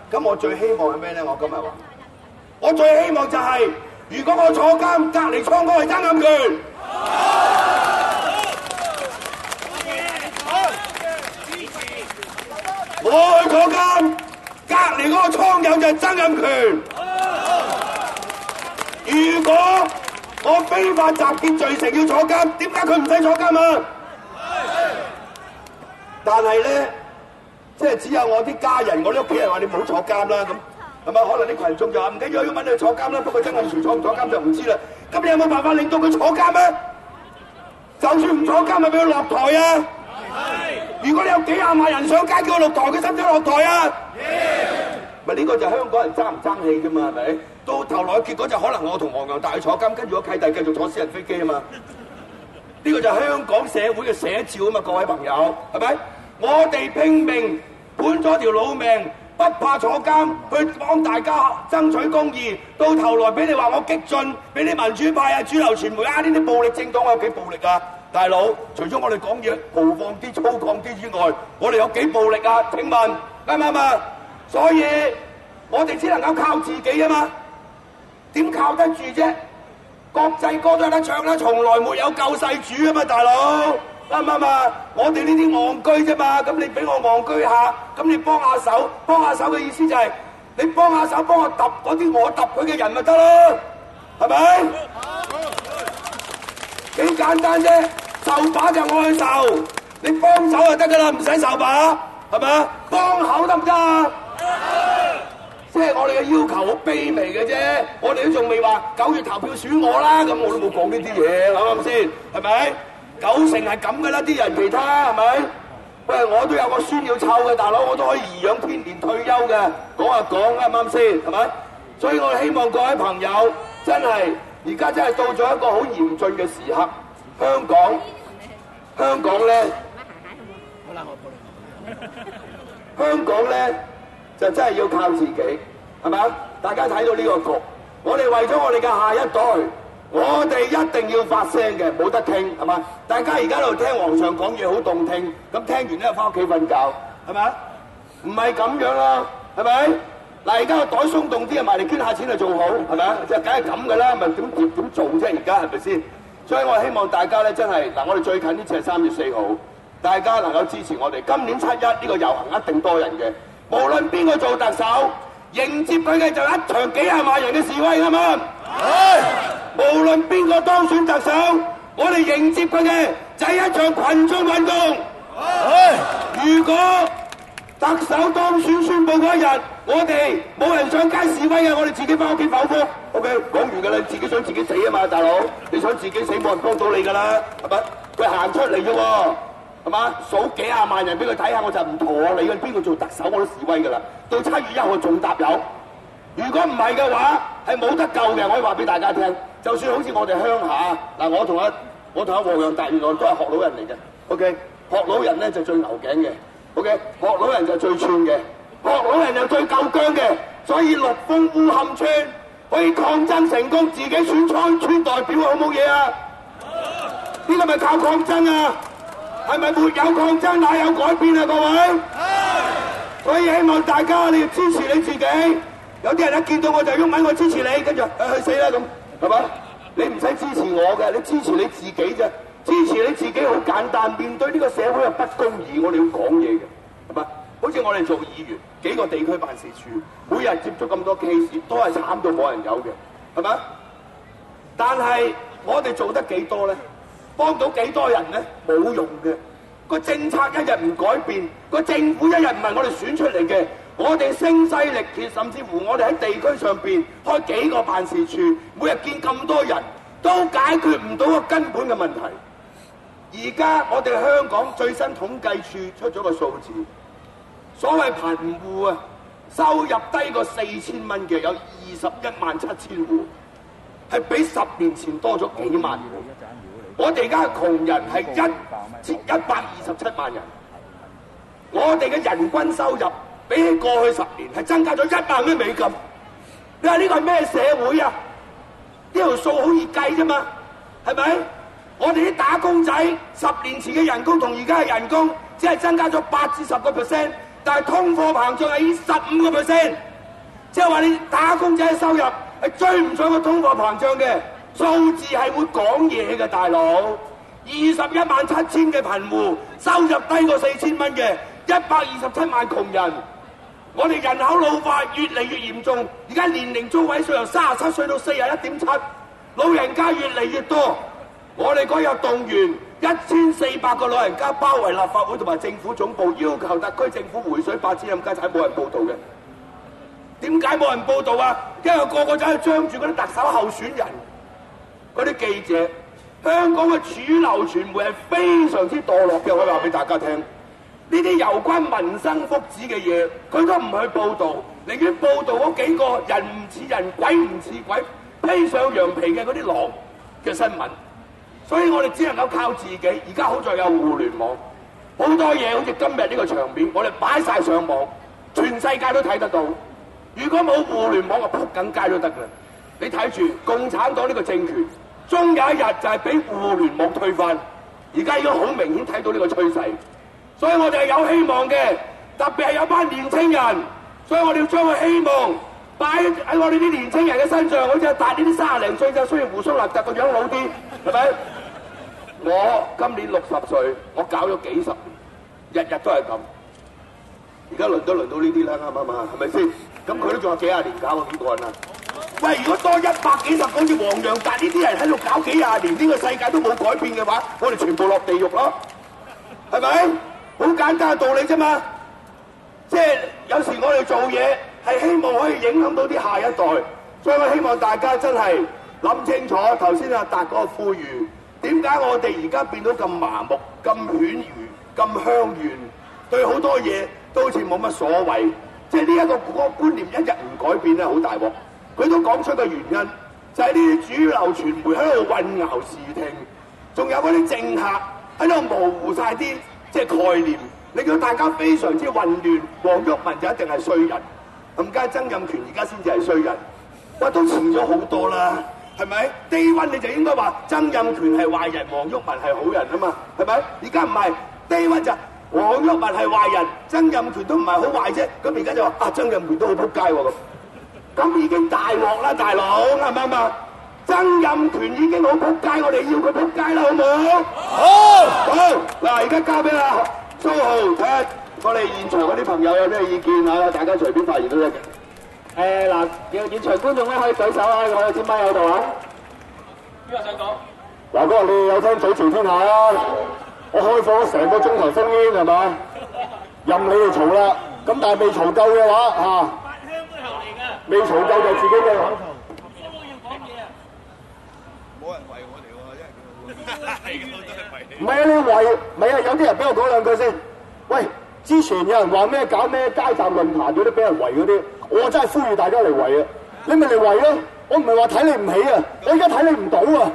咁我最希望係咩咧？我今日話，我最希望就係、如果我坐監，隔離倉嗰個係曾蔭權。我去坐監，隔離嗰個倉友就係曾蔭權。如果我非法集結罪成要坐監，點解佢唔使坐監啊？但係咧，即係只有我啲家人、我啲屋企人話你唔好坐監啦，咁係咪？可能啲群眾就話唔緊要，要揾你坐監啦。不過曾蔭權坐唔坐監就唔知啦。咁你有冇辦法令到佢坐監啊？就算唔坐監，咪俾佢落台啊！如果你有幾廿萬人上街叫佢落台，佢使唔使落台啊？咪呢個就係香港人爭唔爭氣啫嘛，係咪？到頭來嘅結果就可能我同黃洋達去坐監，跟住個契弟繼續坐私人飛機啊嘛。呢個就係香港社會嘅寫照啊嘛，各位朋友，係咪？我哋拼命本咗條老命，不怕坐監，去幫大家爭取公義。到頭來俾你話我激進，俾啲民主派啊、主流傳媒啊呢啲暴力政黨，我有幾暴力啊？大佬，除咗我哋講嘢豪放啲、粗獷啲之外，我哋有幾暴力啊？請問啱唔啱啊？所以我哋只能夠靠自己啊嘛，點靠得住啫？國際歌都有得唱啦，從來沒有救世主啊嘛，大佬啱唔啱啊？我哋呢啲戇居啫嘛，咁你俾我戇居下，咁你幫下手，幫下手嘅意思就係、你幫下手，幫我揼嗰啲我揼佢嘅人咪得咯，係咪？幾簡單啫，受把就我去受，你幫手就得噶啦，唔使受把，係咪啊？幫口得唔得啊？即係我哋嘅要求好卑微嘅啫，我哋都仲未話9月投票選我啦，咁我都冇講呢啲嘢，啱唔啱先？係咪？90%係咁噶啦，啲人其他係咪？喂，我都有個孫要湊嘅，大佬我都可以頤養天年退休嘅，講下講啱唔啱先？係咪？所以我希望各位朋友真係而家真係到咗一個好嚴峻嘅時刻，香港咧，香港咧。就真係要靠自己，係咪啊？大家睇到呢個局，我哋為咗我哋嘅下一代，我哋一定要發聲嘅，冇得傾，係嘛？大家而家喺度聽皇上講嘢好動聽，咁聽完咧翻屋企瞓覺，係咪啊？唔係咁樣啦，係咪？嗱，而家個袋鬆動啲啊，埋嚟捐下錢就做好，係咪啊？即係梗係咁噶啦，咪點做啫？而家係咪先？所以我希望大家咧真係嗱，我哋最近呢次係3月4號，大家能夠支持我哋。今年7·1呢個遊行一定多人嘅。無論邊個做特首，迎接佢嘅就一場幾廿萬人嘅示威，啱唔啱？無論邊個當選特首，我哋迎接佢嘅就係一場群眾運動。如果特首當選宣佈嗰一日，我哋冇人上街示威嘅，我哋自己翻屋企剖腹。OK， 講完㗎啦，自己想自己死啊嘛，大佬，你想自己死冇人幫到你㗎啦，係咪？佢行出嚟啫喎。係嘛？數幾廿萬人俾佢睇下，我就唔妥你嘅。邊個做特首我都示威㗎啦。到7月1號仲搭有。如果唔係嘅話，係冇得救嘅。我可以話俾大家聽。就算好似我哋鄉下嗱，我同阿黃洋達原來都係學老人嚟嘅。OK， 學老人咧就最牛頸嘅。OK， 學老人就最串嘅。學老人就最夠薑嘅。所以陸豐烏坎村可以抗爭成功，自己選村代表好冇嘢啊？呢個咪靠抗爭啊？係咪沒有抗爭，哪有改變啊？各位，所以希望大家你要支持你自己。有啲人一見到我就喐問我支持你，跟住去死啦咁，係嘛？你唔使支持我嘅，你支持你自己啫。支持你自己好簡單，面對呢個社會嘅不公義，我哋要講嘢嘅，係嘛？好似我哋做議員，幾個地區辦事處，每日接觸咁多 case， 都係慘到冇人有嘅，係嘛？但係我哋做得幾多咧？幫到幾多人咧？冇用嘅。個政策一日唔改變，個政府一日唔係我哋選出嚟嘅，我哋聲嘶力竭，甚至乎我哋喺地區上邊開幾個辦事處，每日見咁多人，都解決唔到個根本嘅問題。而家我哋香港最新統計處出咗個數字，所謂貧戶啊，收入低過4000蚊嘅有217000戶，係比10年前多咗幾萬戶。我哋而家窮人係127萬人，我哋嘅人均收入比起過去10年係增加咗1萬蚊美金。你話呢個係咩社會啊？呢條數好易計啫嘛，係咪？我哋啲打工仔10年前嘅人工同而家嘅人工只係增加咗8至10%， 但係通貨膨脹係15%，即係話你打工仔嘅收入係追唔上個通貨膨脹嘅，數字係會講嘢嘅，大佬。217000嘅貧戶，收入低過4000蚊嘅，127萬窮人。我哋人口老化越嚟越嚴重，而家年齡中位數由37歲到41.7，老人家越嚟越多。我哋嗰日動員1400個老人家包圍立法會同埋政府總部，要求特區政府回水8千任家產，冇人報道嘅。點解冇人報道啊？因為個個走去張住嗰啲特首候選人，嗰啲記者。香港嘅主流傳媒係非常之墮落嘅，我話俾大家聽。呢啲有關民生福祉嘅嘢，佢都唔去報導，寧願報導嗰幾個人唔似人、鬼唔似鬼、披上羊皮嘅嗰啲狼嘅新聞。所以我哋只能夠靠自己。而家好在有互聯網，好多嘢好似今日呢個場面，我哋擺晒上網，全世界都睇得到。如果冇互聯網，就撲緊街都得㗎。你睇住共產黨呢個政權，終有一日就係俾互聯網推翻。而家已經好明顯睇到呢個趨勢。所以我哋係有希望嘅，特別係有班年青人，所以我哋要將個希望擺喺我哋啲年青人嘅身上，好似阿達呢啲30零歲就雖然鬍鬚立突個樣老啲，係咪？我今年60歲，我搞咗幾十年，日日都係咁。而家輪到呢啲啦，啱唔啱啊？係咪先？咁佢都仲有幾廿年搞啊？幾個人啊？喂，如果多100幾十個好似黃洋達呢啲人喺度搞幾廿年，呢個世界都冇改變嘅話，我哋全部落地獄咯，係咪？好簡單嘅道理啫嘛，即係有時我哋做嘢係希望可以影響到啲下一代，所以我希望大家真係諗清楚頭先阿達嗰個呼籲，點解我哋而家變到咁麻木、咁犬儒、咁鄉願，對好多嘢都好似冇乜所謂，即係呢一個觀念一日唔改變咧，好大鑊。佢都講出個原因，就係呢啲主流傳媒喺度混淆視聽，仲有嗰啲政客喺度模糊晒啲即係概念，令到大家非常之混亂。黃毓民就一定係衰人，咁家曾蔭權而家先至係衰人，哇都遲咗好多啦，係咪？Day One你就應該話曾蔭權係壞人，黃毓民係好人啊嘛，係咪？而家唔係Day One就黃毓民係壞人，曾蔭權都唔係好壞啫，咁而家就話啊曾蔭權都好撲街喎咁已經大鑊啦，大佬啱唔啱啊？曾蔭權已經好撲街，我哋要佢撲街啦，好唔好？好，嗱，而家交俾阿蘇浩睇下，我哋現場嗰啲朋友有咩意見啊？大家隨便發言都得嘅。嗱，現場觀眾咧可以舉手啊，我有支咪喺度啊。邊個想講？嗱，嗰日你有聽早前天下啊？我開放咗成個鐘頭封煙係嘛？任你哋嘈啦，咁但係未嘈夠嘅話嚇。未嘈夠就自己嘅。冇人圍我哋喎，因為唔係啊，你圍，唔係啊，有啲人俾我講兩句先。喂，之前有人話咩搞咩街站論壇嗰啲俾人圍嗰啲，我真係呼籲大家嚟圍啊！你咪嚟圍咯，我唔係話睇你唔起啊，我而家睇你唔到啊！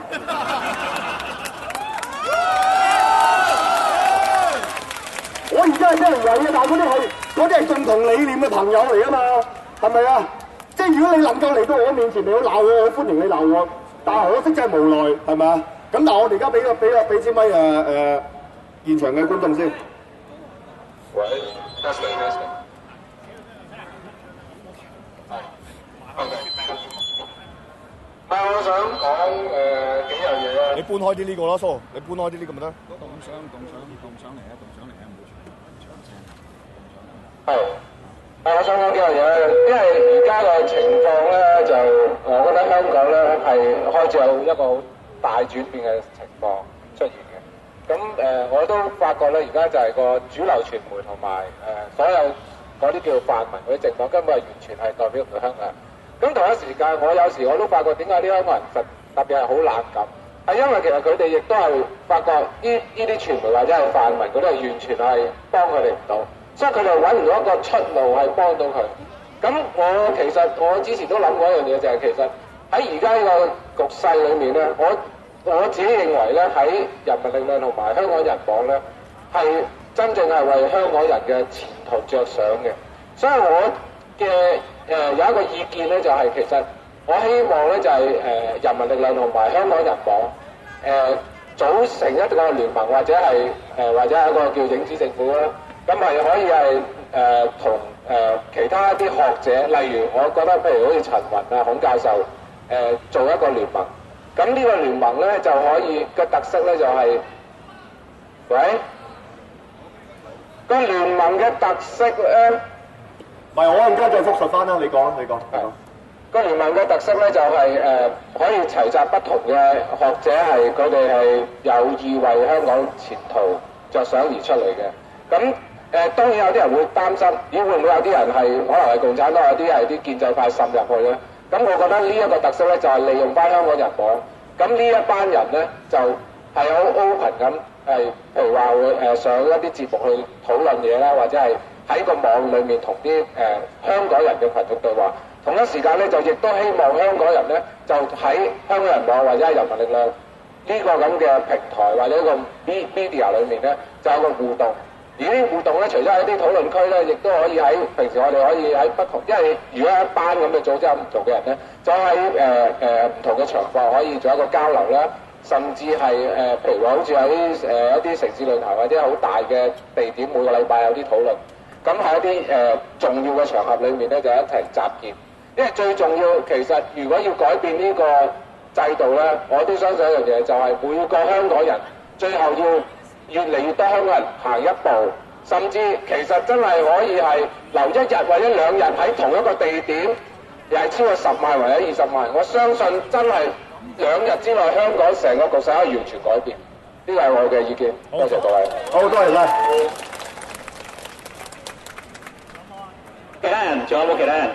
我而家係俾人圍啊，但係嗰啲係共同理念嘅朋友嚟啊嘛，係咪啊？即係如果你能夠嚟到我面前，你要鬧我，我歡迎你鬧我。但係可惜真係無奈，係咪啊？咁但係我哋而家俾支咪現場嘅觀眾先。喂 ，testing。係。我想講幾樣嘢啊。你搬開啲呢個啦，蘇，你搬開啲呢個咪得。動上嚟啊！係。我想講幾樣嘢，因為而家嘅情況咧，就我覺得香港咧係開始有一個好大轉變嘅情況出現嘅。咁我都發覺咧，而家就係個主流傳媒同埋所有嗰啲叫泛民嗰啲政黨，根本係完全係代表唔到香港人。咁同一時間，我有時我都發覺點解啲香港人特別係好冷感，係因為其實佢哋亦都係發覺呢啲傳媒或者係泛民嗰啲係完全係幫佢哋唔到。所以佢哋揾唔到一個出路係幫到佢。咁我之前都諗過一樣嘢，就係其實喺而家呢個局勢裏面咧，我自己認為咧，喺人民力量同埋香港人黨咧，係真正係為香港人嘅前途着想嘅。所以我嘅有一個意見咧，就係其實我希望咧就係人民力量同埋香港人黨組成一個聯盟，或者係一個叫影子政府啦。 咁係可以係同其他一啲學者，例如我覺得譬如好似陳雲啊、孔教授做一個聯盟。咁呢個聯盟咧就可以嘅特色咧就係、喂，個聯盟嘅特色咧， 唔係我陣間再複述翻啦，你講。 個聯盟嘅特色咧就係、可以齊集不同嘅學者，係佢哋係有意為香港前途着想而出嚟嘅。咁當然有啲人會擔心，咦會唔會有啲人係可能係共產黨，有啲係啲建制派滲入去咧？咁我覺得呢一個特色咧就係利用翻香港人網。咁呢一班人咧就係好 open 咁，譬如話會上一啲節目去討論嘢啦，或者係喺個網裏面同啲香港人嘅群眾對話。同一時間咧就亦都希望香港人咧就喺香港人網或者係人民力量呢個咁嘅平台或者一個 media 裏面咧就有個互動。而呢啲互動咧，除咗喺啲討論區咧，亦都可以喺平時我哋可以喺不同，因為如果一班咁嘅組織有唔同嘅人咧，就喺唔同嘅場合可以做一個交流啦，甚至係譬如話好似喺一啲城市論壇或者好大嘅地點，每個禮拜有啲討論。咁喺一啲重要嘅場合裏面咧，就一齊集結。因為最重要，其實如果要改變呢個制度咧，我都相信一樣嘢，就係每個香港人最後要越嚟越多香港人行一步，甚至其實真係可以係留一日或者2日喺同一個地點，又係超過10萬或者20萬。我相信真係2日之內，香港成個局勢可以完全改變。呢個係我嘅意見。多謝各位。 好，多謝晒。 其他人仲有冇其他人？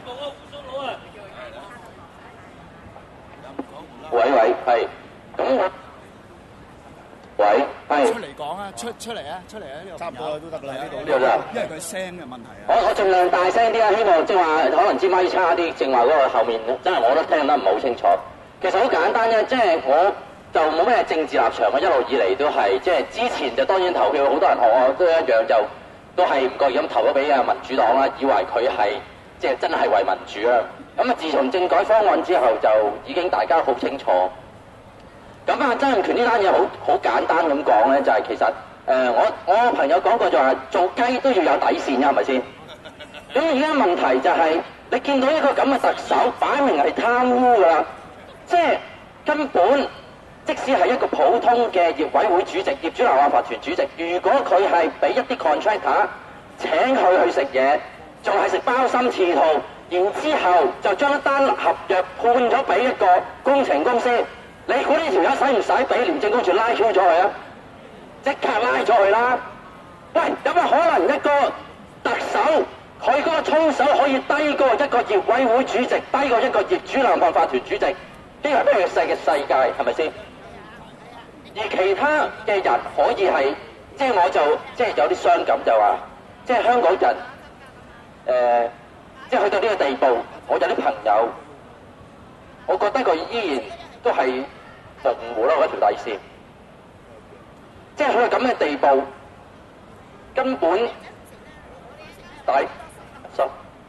喂，係。咁我。喂，係。 出嚟講啊！出嚟啊！呢度差唔多都得啦，呢度。 呢度得。 因為佢聲嘅問題啊。 我盡量大聲啲啊！希望即係話可能支咪差啲，正話嗰個後面真係我都聽得唔係好清楚。其實好簡單啫，即係我就冇咩政治立場嘅，一路以嚟都係即係之前就當然投票，好多人學我都一樣就都係唔覺意咁投咗俾民主黨啦，以為佢係即係真係為民主啦。咁啊，自從政改方案之後，就已經大家好清楚。咁啊，曾蔭權呢單嘢好簡單咁講咧，就係其實我朋友講過就話做雞都要有底線㗎，係咪先？咁而家問題就係你見到一個咁嘅特首，擺明係貪污㗎啦，即係根本即使係一個普通嘅業委會主席、業主立案法團主席，如果佢係俾一啲 contractor 請佢去食嘢，仲係食包心刺肚，然之後就將一單合約判咗俾一個工程公司。你估呢條友使唔使俾廉政公署拉 Q 咗佢啊？即刻拉咗佢啦！喂，有冇可能一個特首佢嗰個操守可以低過一個業委會主席，低過一個業主立案法團主席？呢個係咩世界係咪先？而其他嘅人可以係，即係我就即係有啲傷感就話，即係香港人即係去到呢個地步，我有啲朋友，我覺得佢依然都係模糊啦嗰條底線，即係去到咁嘅地步，根本底十。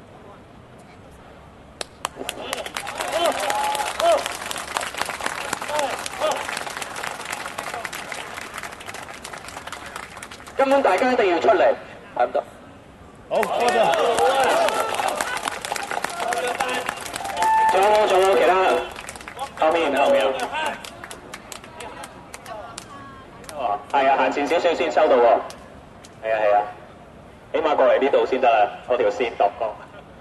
根本大家一定要出嚟，係唔得。 好，多謝。 仲有其他？後面。哦，係啊，行前少少先收到喎。係啊，起碼過嚟呢度先得啦，我條線度過。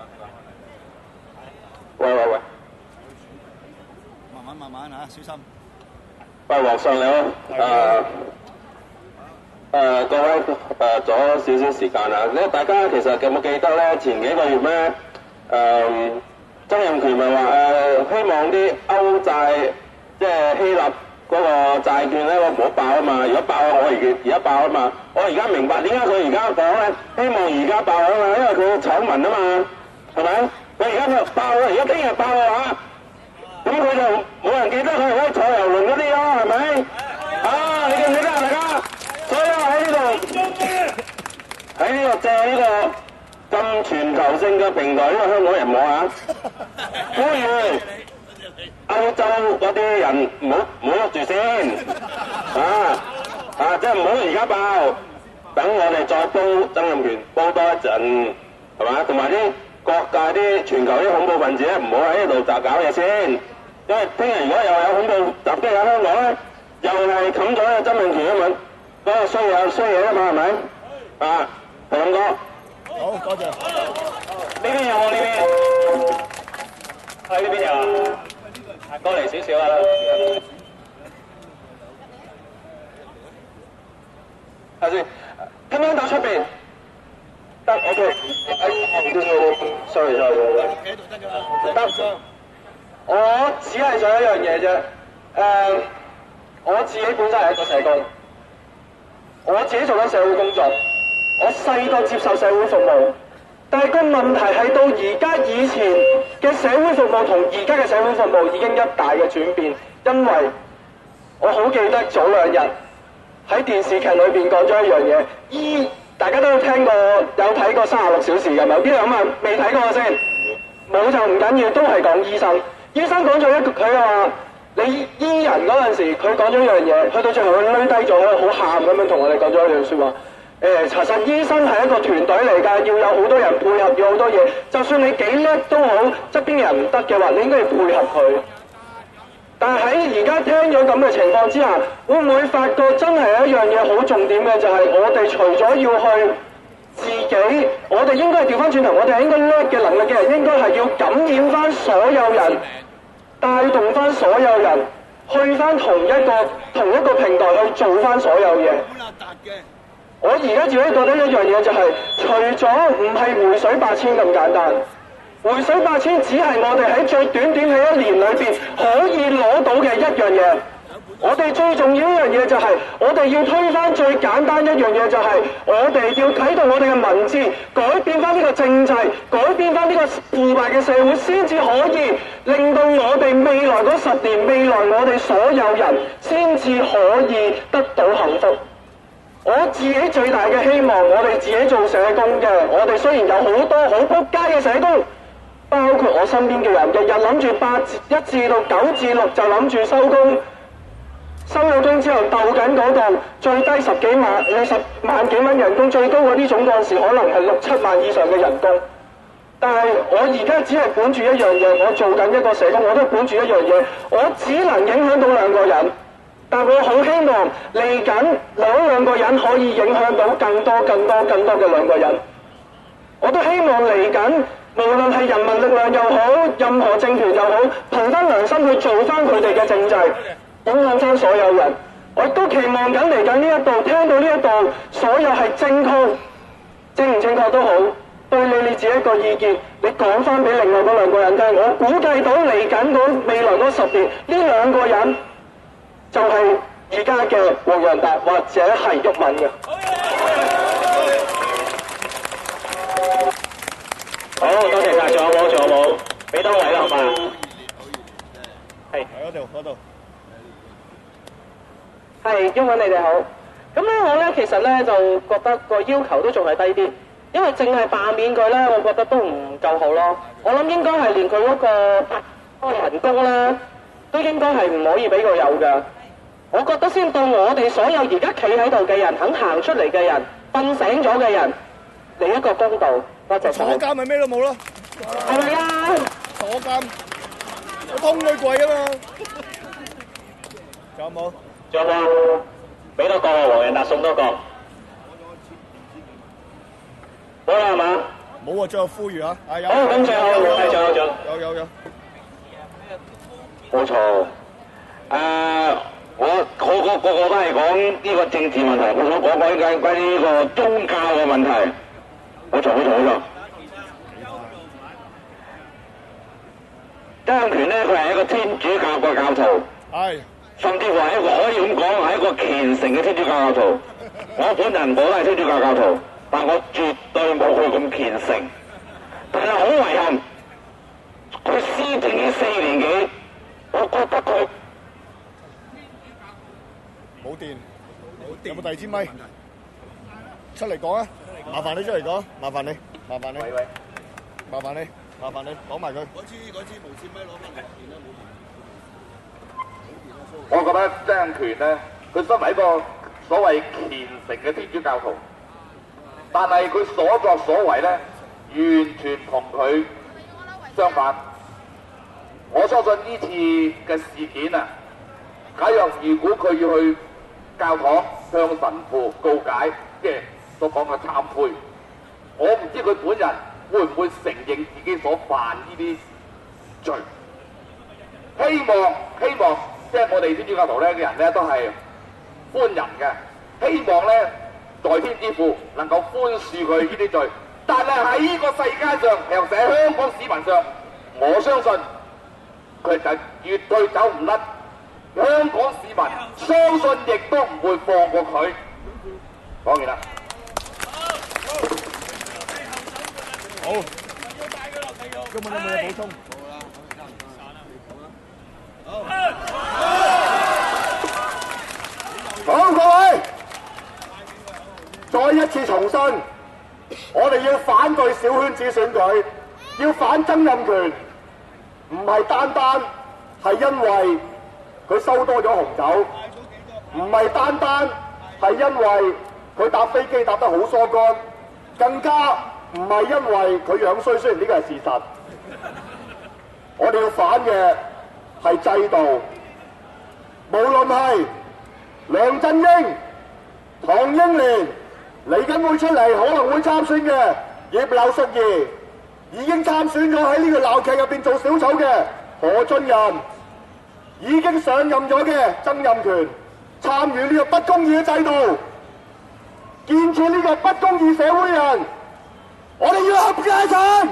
喂。 慢慢嚇，小心。 喂，皇上你好。各位咗少少時間啦，咧大家其實有冇記得咧？前幾個月咧，曾蔭權咪話希望啲歐債即係希臘嗰個債券咧，我唔好爆啊嘛！如果爆我而家爆啊嘛！我而家明白點解佢而家講咧，希望而家爆啊嘛，因為佢醜聞啊嘛，係咪？佢而家爆啊，而家聽日爆啊，咁佢就冇人記得佢係可以坐郵輪嗰啲咯，係咪？啊，你記唔記得啊，大家？所以喺呢度借呢個咁全球性嘅平台，呢個香港人網啊，呼籲歐洲嗰啲人唔好喐住先，即係唔好而家爆， 等我哋再煲曾蔭權煲多一陣，係嘛？同埋啲各界啲全球啲恐怖分子咧，唔好喺呢度搞嘢先，因為聽日如果又有恐怖襲擊喺香港咧，又係冚咗個曾蔭權啊嘛，嗰個衰嘢啊嘛，係咪？啊，係咁講。 好，多謝。 呢邊有冇呢邊？喺呢邊有啊？過嚟少少啦。睇先，聽唔聽到出邊？得 OK。sorry。得。我只係想一樣嘢啫。我自己本身係一個社工，我自己做緊社會工作。我細個接受社會服務，但係個問題係到而家以前嘅社會服務同而家嘅社會服務已經一大嘅轉變，因為我好記得早兩日喺電視劇裏邊講咗一樣嘢，大家都有聽過有睇過36小時㗎嘛？邊兩晚未睇過先？冇就唔緊要，都係講醫生。醫生講咗一句，佢話你醫人嗰陣時，佢講咗一樣嘢，去到最後佢攆低咗，好喊咁樣同我哋講咗一樣説話。其實醫生係一個團隊嚟㗎，要有好多人配合，要好多嘢。就算你幾叻都好，側邊嘅人唔得嘅話，你應該要配合佢。但係喺而家聽咗咁嘅情況之下，會唔會發覺真係一樣嘢好重點嘅，就係我哋除咗要去自己，我哋應該係調翻轉頭，我哋係應該叻嘅能力嘅人，應該係要感染翻所有人，帶動翻所有人，去翻同一個平台去做翻所有嘢。我而家自己覺得一樣嘢就係，除咗唔係回水8000咁簡單，回水8000只係我哋喺最短嘅一年裏邊可以攞到嘅一樣嘢。我哋最重要一樣嘢就係，我哋要推翻最簡單一樣嘢就係，我哋要啟動我哋嘅民智，改變翻呢個政制，改變翻呢個腐敗嘅社會，先至可以令到我哋未來嗰10年，未來我哋所有人先至可以得到幸福。我自己最大嘅希望，我哋自己做社工嘅，我哋雖然有好多好仆街嘅社工，包括我身邊嘅人，日日諗住1至到9至6就諗住收工，收咗工之後鬥緊嗰度最低10幾萬、20萬幾蚊人工，最高嗰啲總幹事可能係6、7萬以上嘅人工。但係我而家只係管住一樣嘢，我做緊一個社工，我都管住一樣嘢，我只能影響到2個人。但我好希望嚟緊兩個人可以影響到更多嘅2個人。我都希望嚟緊，無論係人民力量又好，任何政權又好，憑翻良心去做翻佢哋嘅政制，影響翻所有人。我亦都期望緊嚟緊呢一度，聽到呢一度，所有係正唔正確都好，對你自己一個意見，你講翻俾另外嗰2個人聽。我估計到嚟緊未來嗰10年，呢2個人就係而家嘅黃洋達或者係毓民嘅。好，多謝晒，仲有冇？俾多位啦，好嘛？係。嗰度。係，毓民你哋好。咁咧，我咧其實咧就覺得個要求都仲係低啲，因為淨係罷免佢咧，我覺得都唔夠好咯。我諗應該係連佢嗰個人工咧，都應該係唔可以俾佢有㗎。我覺得先到我哋所有而家企喺度嘅人，肯行出嚟嘅人，瞓醒咗嘅人，嚟一個公道。多謝晒。坐監咪咩都冇咯，係咪啊？坐監，我通佢櫃啊嘛。仲有冇？仲有冇？俾多個黃洋達送多個。好啦係嘛？ 冇啊，最後呼籲啊！ 好，咁最後有。 冇錯。我個都係講呢個政治問題，我想講關於呢個宗教嘅問題。冇錯。曾蔭權咧，佢係一個天主教嘅教徒，甚至乎係一個可以咁講係一個虔誠嘅天主教徒。我本人我都係天主教徒，但我絕對冇佢咁虔誠。但係好遺憾，佢施政呢4年幾，我覺得佢。 冇電，有冇第二支咪？出嚟講啊！麻煩你出嚟講，麻煩你，講埋佢。嗰支無線咪攞翻嚟電啦，冇電。 我覺得曾蔭權咧，佢身為一個所謂虔誠嘅天主教徒， 但係佢所作所為咧，完全同佢相反。我相信呢次嘅事件啊，假如果佢要去教堂向神父告解，即係所講嘅懺悔，我唔知佢本人會唔會承認自己所犯呢啲罪。希望即係我哋天主教徒咧嘅人咧都係寬仁嘅，希望咧在天之父能夠寬恕佢呢啲罪。但係喺呢個世界上，尤其係香港市民上，我相信佢就絕對走唔甩。香港市民相信亦都唔會放過佢。講完啦。 好。今日有冇嘢補充？ 好，各位，再一次重申，我哋要反對小圈子選舉，要反曾蔭權，唔係單單係因為佢收多咗紅酒，唔係單單係因為佢搭飛機搭得好疏乾，更加唔係因為佢樣衰，雖然呢個係事實。我哋要反嘅係制度，無論係梁振英、唐英年嚟緊會出嚟，可能會參選嘅葉劉淑儀，已經參選咗喺呢個鬧劇入邊做小丑嘅何俊仁，已經上任咗嘅曾蔭權，參與呢個不公義嘅制度，建設呢個不公義社會人，我哋要合家產。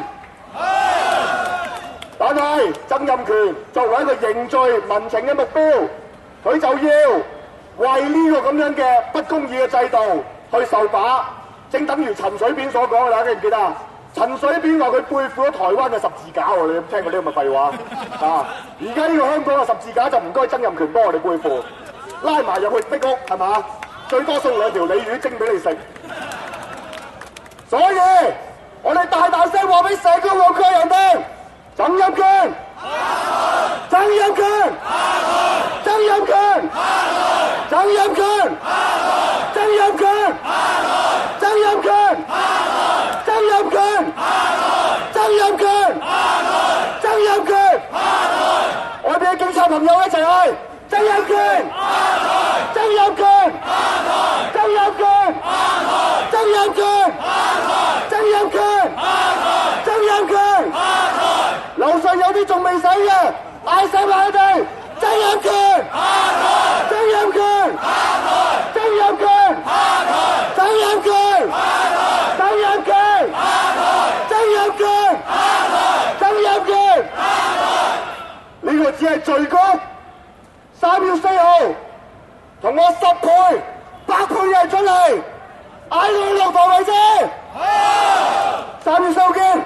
但係曾蔭權作為一個凝聚民情嘅目標，佢就要為呢個咁樣嘅不公義嘅制度去受把，正等於陳水扁所講嘅，大家記唔記得啊？陳水扁話佢背負咗台灣嘅十字架喎，你有冇聽過呢個咁嘅廢話啊？而家呢個香港嘅十字架就唔該曾蔭權幫我哋背負，拉埋入去壁屋係嘛？最多送2條鯉魚蒸俾你食。所以我哋大大聲話俾成個旺角人聽，曾蔭權，曾蔭權，曾蔭權，曾蔭權，曾蔭權，曾蔭權，曾蔭權，曾蔭權，曾蔭權，我哋嘅警察朋友一齊去，曾蔭權，曾蔭權，曾蔭權，曾蔭權，曾蔭權，曾蔭權，樓上有啲仲未死嘅，嗌醒埋佢哋，曾蔭權，曾蔭權，曾蔭權，曾蔭權，曾蔭權，曾蔭權，曾蔭權，呢個只係序曲。3月4號，同我10倍、100倍嘅人出嚟，嗌你落台為止。3月4號見。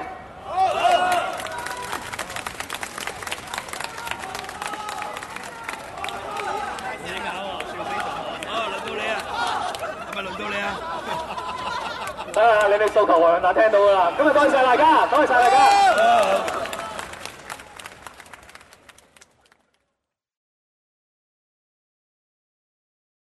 你哋訴求黃洋達聽到㗎啦，今日多謝大家，多謝大家。